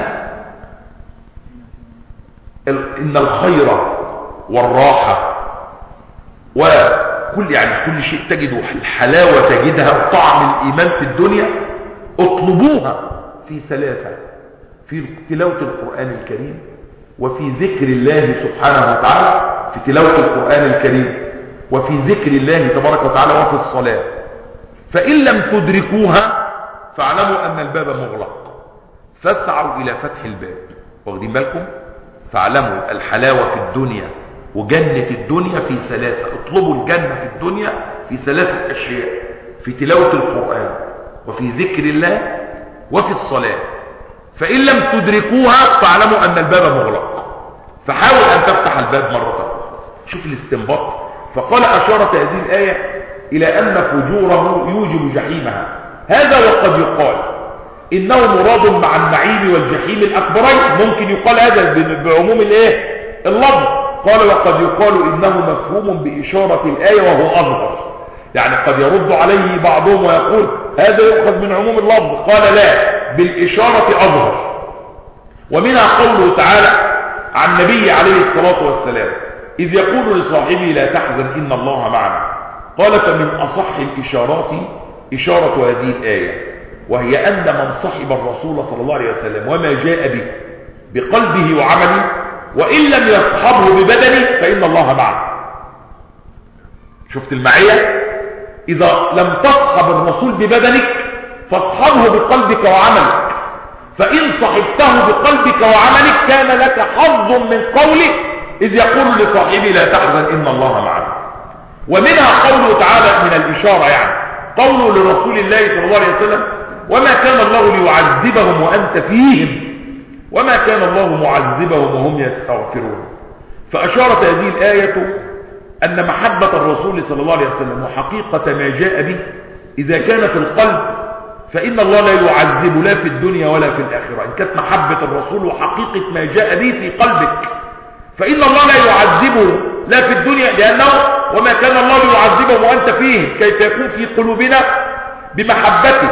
إن الخير والراحة وكل يعني كل شيء تجده الحلاوة تجدها وطعم الإيمان في الدنيا اطلبوها في ثلاثة: في تلاوة القرآن الكريم، وفي ذكر الله سبحانه وتعالى في تلاوة القرآن الكريم، وفي ذكر الله تبارك وتعالى، وفي الصلاة. فإن لم تدركوها فاعلموا أن الباب مغلق فاسعوا إلى فتح الباب. واخدين بالكم؟ فاعلموا الحلاوة في الدنيا وجنة الدنيا في ثلاثة. اطلبوا الجنة في الدنيا في ثلاثة أشياء: في تلاوة القرآن، وفي ذكر الله، وفي الصلاة. فإن لم تدركوها فاعلموا أن الباب مغلق فحاول أن تفتح الباب مرة أخرى. شوف الاستنباط. فقال أشارت هذه الآية إلى أن فجوره يوجب جحيمها. هذا وقد يقال إنه مراد مع النعيم والجحيم الأكبرين. ممكن يقال هذا بعموم الإيه؟ اللفظ. قال وقد يقال إنه مفهوم بإشارة الآية وهو أظهر. يعني قد يرد عليه بعضهم ويقول هذا يؤخذ من عموم اللفظ. قال لا، بالإشارة أظهر. ومنها قوله تعالى عن النبي عليه الصلاة والسلام إذ يقول لصاحبه لا تحزن إن الله معنا. قال فمن أصح الإشارات إشارة هذه الآية، وهي أن من صحب الرسول صلى الله عليه وسلم وما جاء به بقلبه وعمله وإن لم يصحبه ببدنه فإن الله معه. شفت المعية؟ إذا لم تصحب الرسول ببدنك فاصحبه بقلبك وعملك. فإن صحبته بقلبك وعملك كان لك حظ من قوله إذ يقول لصاحبه لا تحزن إن الله معنا. ومنها قوله تعالى من الإشارة، يعني قوله لرسول الله صلى الله عليه وسلم وما كان الله ليعذبهم وأنت فيهم وما كان الله معذبهم وهم يستغفرون. فأشارت هذه الآية أن محبة الرسول صلى الله عليه وسلم وحقيقة ما جاء به إذا كان في القلب فإن الله لا يعذب لا في الدنيا ولا في الآخرة. إن كانت محبة الرسول وحقيقة ما جاء به في قلبك فإن الله لا يعذبه لا في الدنيا، لأنه وما كان الله يعذبهم وأنت فيهم. كيف يكون في قلوبنا بمحبته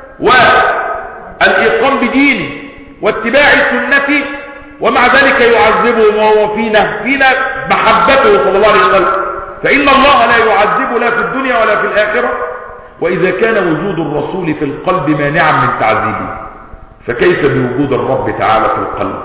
والإقام بدينه واتباع سنته ومع ذلك يعذبهم وهو فينا فينا محبته صلى الله عليه وسلم. فإن الله لا يعذب لا في الدنيا ولا في الآخرة. وإذا كان وجود الرسول في القلب مانعا من تعذيبه فكيف بوجود الرب تعالى في القلب؟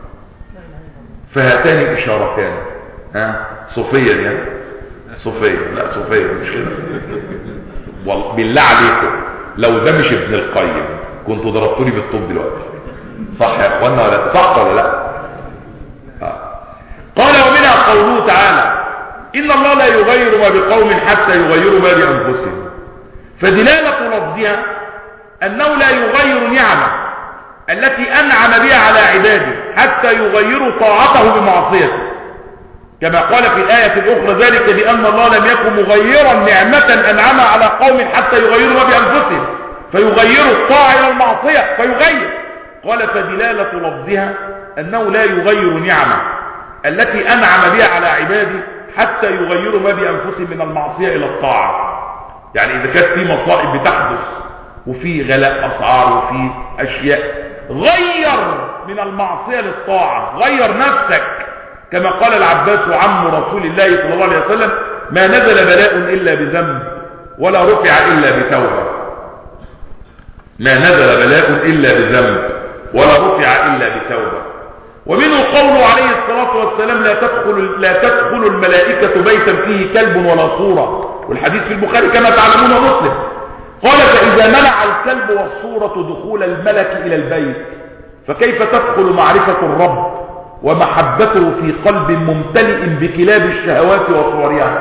فهاتان إشارتان. ها صوفيا يعني صوفيا لا صوفيا مش كده. بالله عليكم لو ده مش ابن القيم كنتوا ضربتوني بالطوب دلوقتي. صح يا اخوانا ولا صح ولا لا؟ آه. قال ومنها قوله تعالى إن الله لا يغير ما بقوم حتى يغيروا ما بأنفسهم. فدلالة لفظها أنه لا يغير نعمة التي أنعم بها على عباده حتى يغيروا طاعته بمعصيته، كما قال في الآية الأخرى ذلك بأن الله لم يكن مغيرا نعمة أنعمها على قوم حتى يغيروا ما بأنفسهم، فيغيروا الطاعة إلى المعصية فيغير. قال فدلالة لفظها أنه لا يغير نعمة التي أنعم بها على عباده حتى يغيروا ما بأنفسهم من المعصية إلى الطاعة. يعني إذا كانت في مصائب بتحدث وفي غلاء أسعار وفي أشياء، غير من المعصية للطاعة، غير نفسك، كما قال العباس عم رسول الله صلى الله عليه وسلم ما نزل بلاء إلا بذنب ولا رفع إلا بتوبة. ما نزل بلاء إلا بذنب ولا رفع إلا بتوبة. ومنه قوله عليه الصلاة والسلام لا تدخل, لا تدخل الملائكة بيتا فيه كلب ولا صورة، والحديث في البخاري كما تعلمون مسلم. قال فإذا منع الكلب والصورة دخول الملك إلى البيت فكيف تدخل معرفة الرب ومحبته في قلب ممتلئ بكلاب الشهوات وصورها؟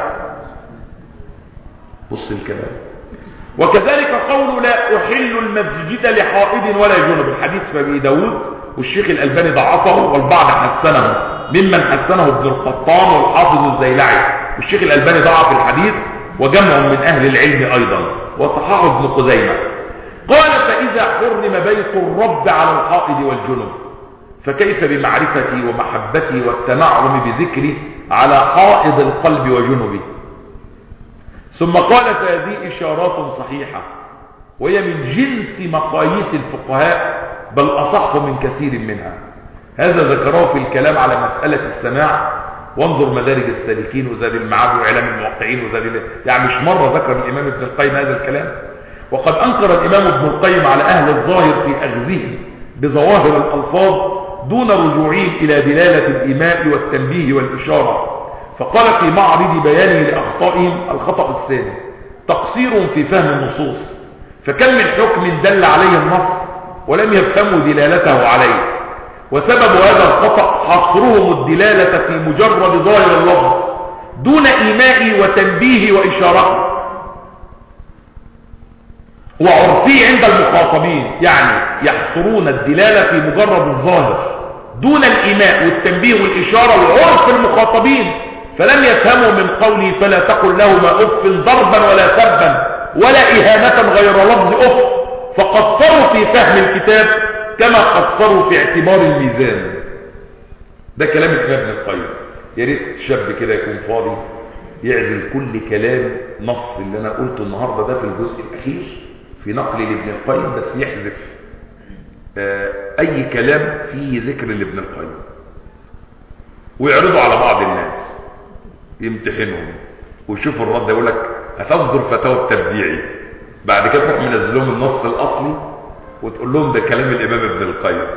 بص الكلام. وكذلك قول لا أحل المسجد لحائض ولا جنب، الحديث في أبي داود والشيخ الألباني ضعفه والبعض حسنه، ممن حسنه ابن القطان والحافظ الزيلعي، والشيخ الألباني ضعف الحديث وجمع من أهل العلم أيضا وصححه ابن خزيمة. قال فإذا حرم بيت الرب على الحائض والجنب فكيف بمعرفتي ومحبتي والتنعم بذكري على حائض القلب وجنبه؟ ثم قال فهذه إشارات صحيحة وهي من جنس مقاييس الفقهاء بل أصح من كثير منها. هذا ذكره في الكلام على مسألة السماع، وانظر مدارج السالكين وزاد المعاد وإعلام الموقعين وزاد، يعني مش مرة ذكر الإمام ابن القيم هذا الكلام. وقد أنكر الإمام ابن القيم على أهل الظاهر في أخذهم بظواهر الألفاظ دون رجوعهم إلى دلالة الإيماء والتنبيه والإشارة، فقال في معرض بيانه لأخطائهم الخطأ الثاني تقصير في فهم النصوص، فكم من حكم دل عليه النص ولم يفهموا دلالته عليه، وسبب هذا الخطأ حصرهم الدلالة في مجرد ظاهر اللفظ دون إيماء وتنبيه وإشارة وعرفي عند المخاطبين، يعني يحصرون الدلالة في مجرد الظاهر دون الإيماء والتنبيه والإشارة وعرف المخاطبين، فلم يفهموا من قولي فلا تقل لهما أف ضربا ولا سبا ولا إهانة غير لفظ أف، فقصروا في فهم الكتاب كما قصروا في اعتبار الميزان. ده كلام الإمام ابن القيم. يا ريت شاب كده يكون فاضي يعزل كل كلام نص اللي أنا قلته النهارده ده في الجزء الأخير في نقل لابن القيم، بس يحذف آه أي كلام فيه ذكر لابن القيم ويعرضه على بعض الناس يمتحنهم ويشوفوا الرد، يقول لك هتصدر فتاوى تبديعي، بعد كده تروح منزل لهم النص الأصلي وتقول لهم ده كلام الإمام ابن القيم،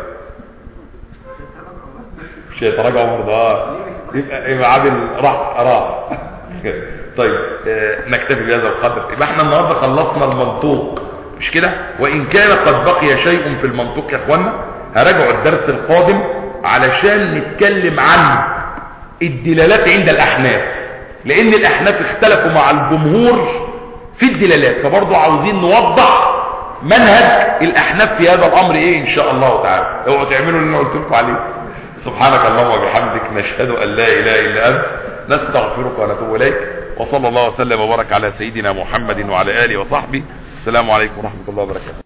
مش هيتراجعوا برضه. يبقى يبقى عادل راح راح طيب آه نكتفي بهذا القدر. يبقى احنا النهارده خلصنا المنطوق مش كده؟ وإن كان قد بقي شيء في المنطوق يا اخوانا هراجعوا الدرس القادم علشان نتكلم عن الدلالات عند الأحناف، لأن الأحناف اختلفوا مع الجمهور في الدلالات، فبرضه عاوزين نوضح منهج الأحناف في هذا الأمر ايه ان شاء الله تعالى. اوعوا تعملوا اللي انا قلت لكم عليه. سبحانك اللهم وبحمدك نشهد ان لا اله الا انت نستغفرك ونتوب اليك، وصلى الله وسلم وبارك على سيدنا محمد وعلى اله وصحبه. السلام عليكم ورحمة الله وبركاته.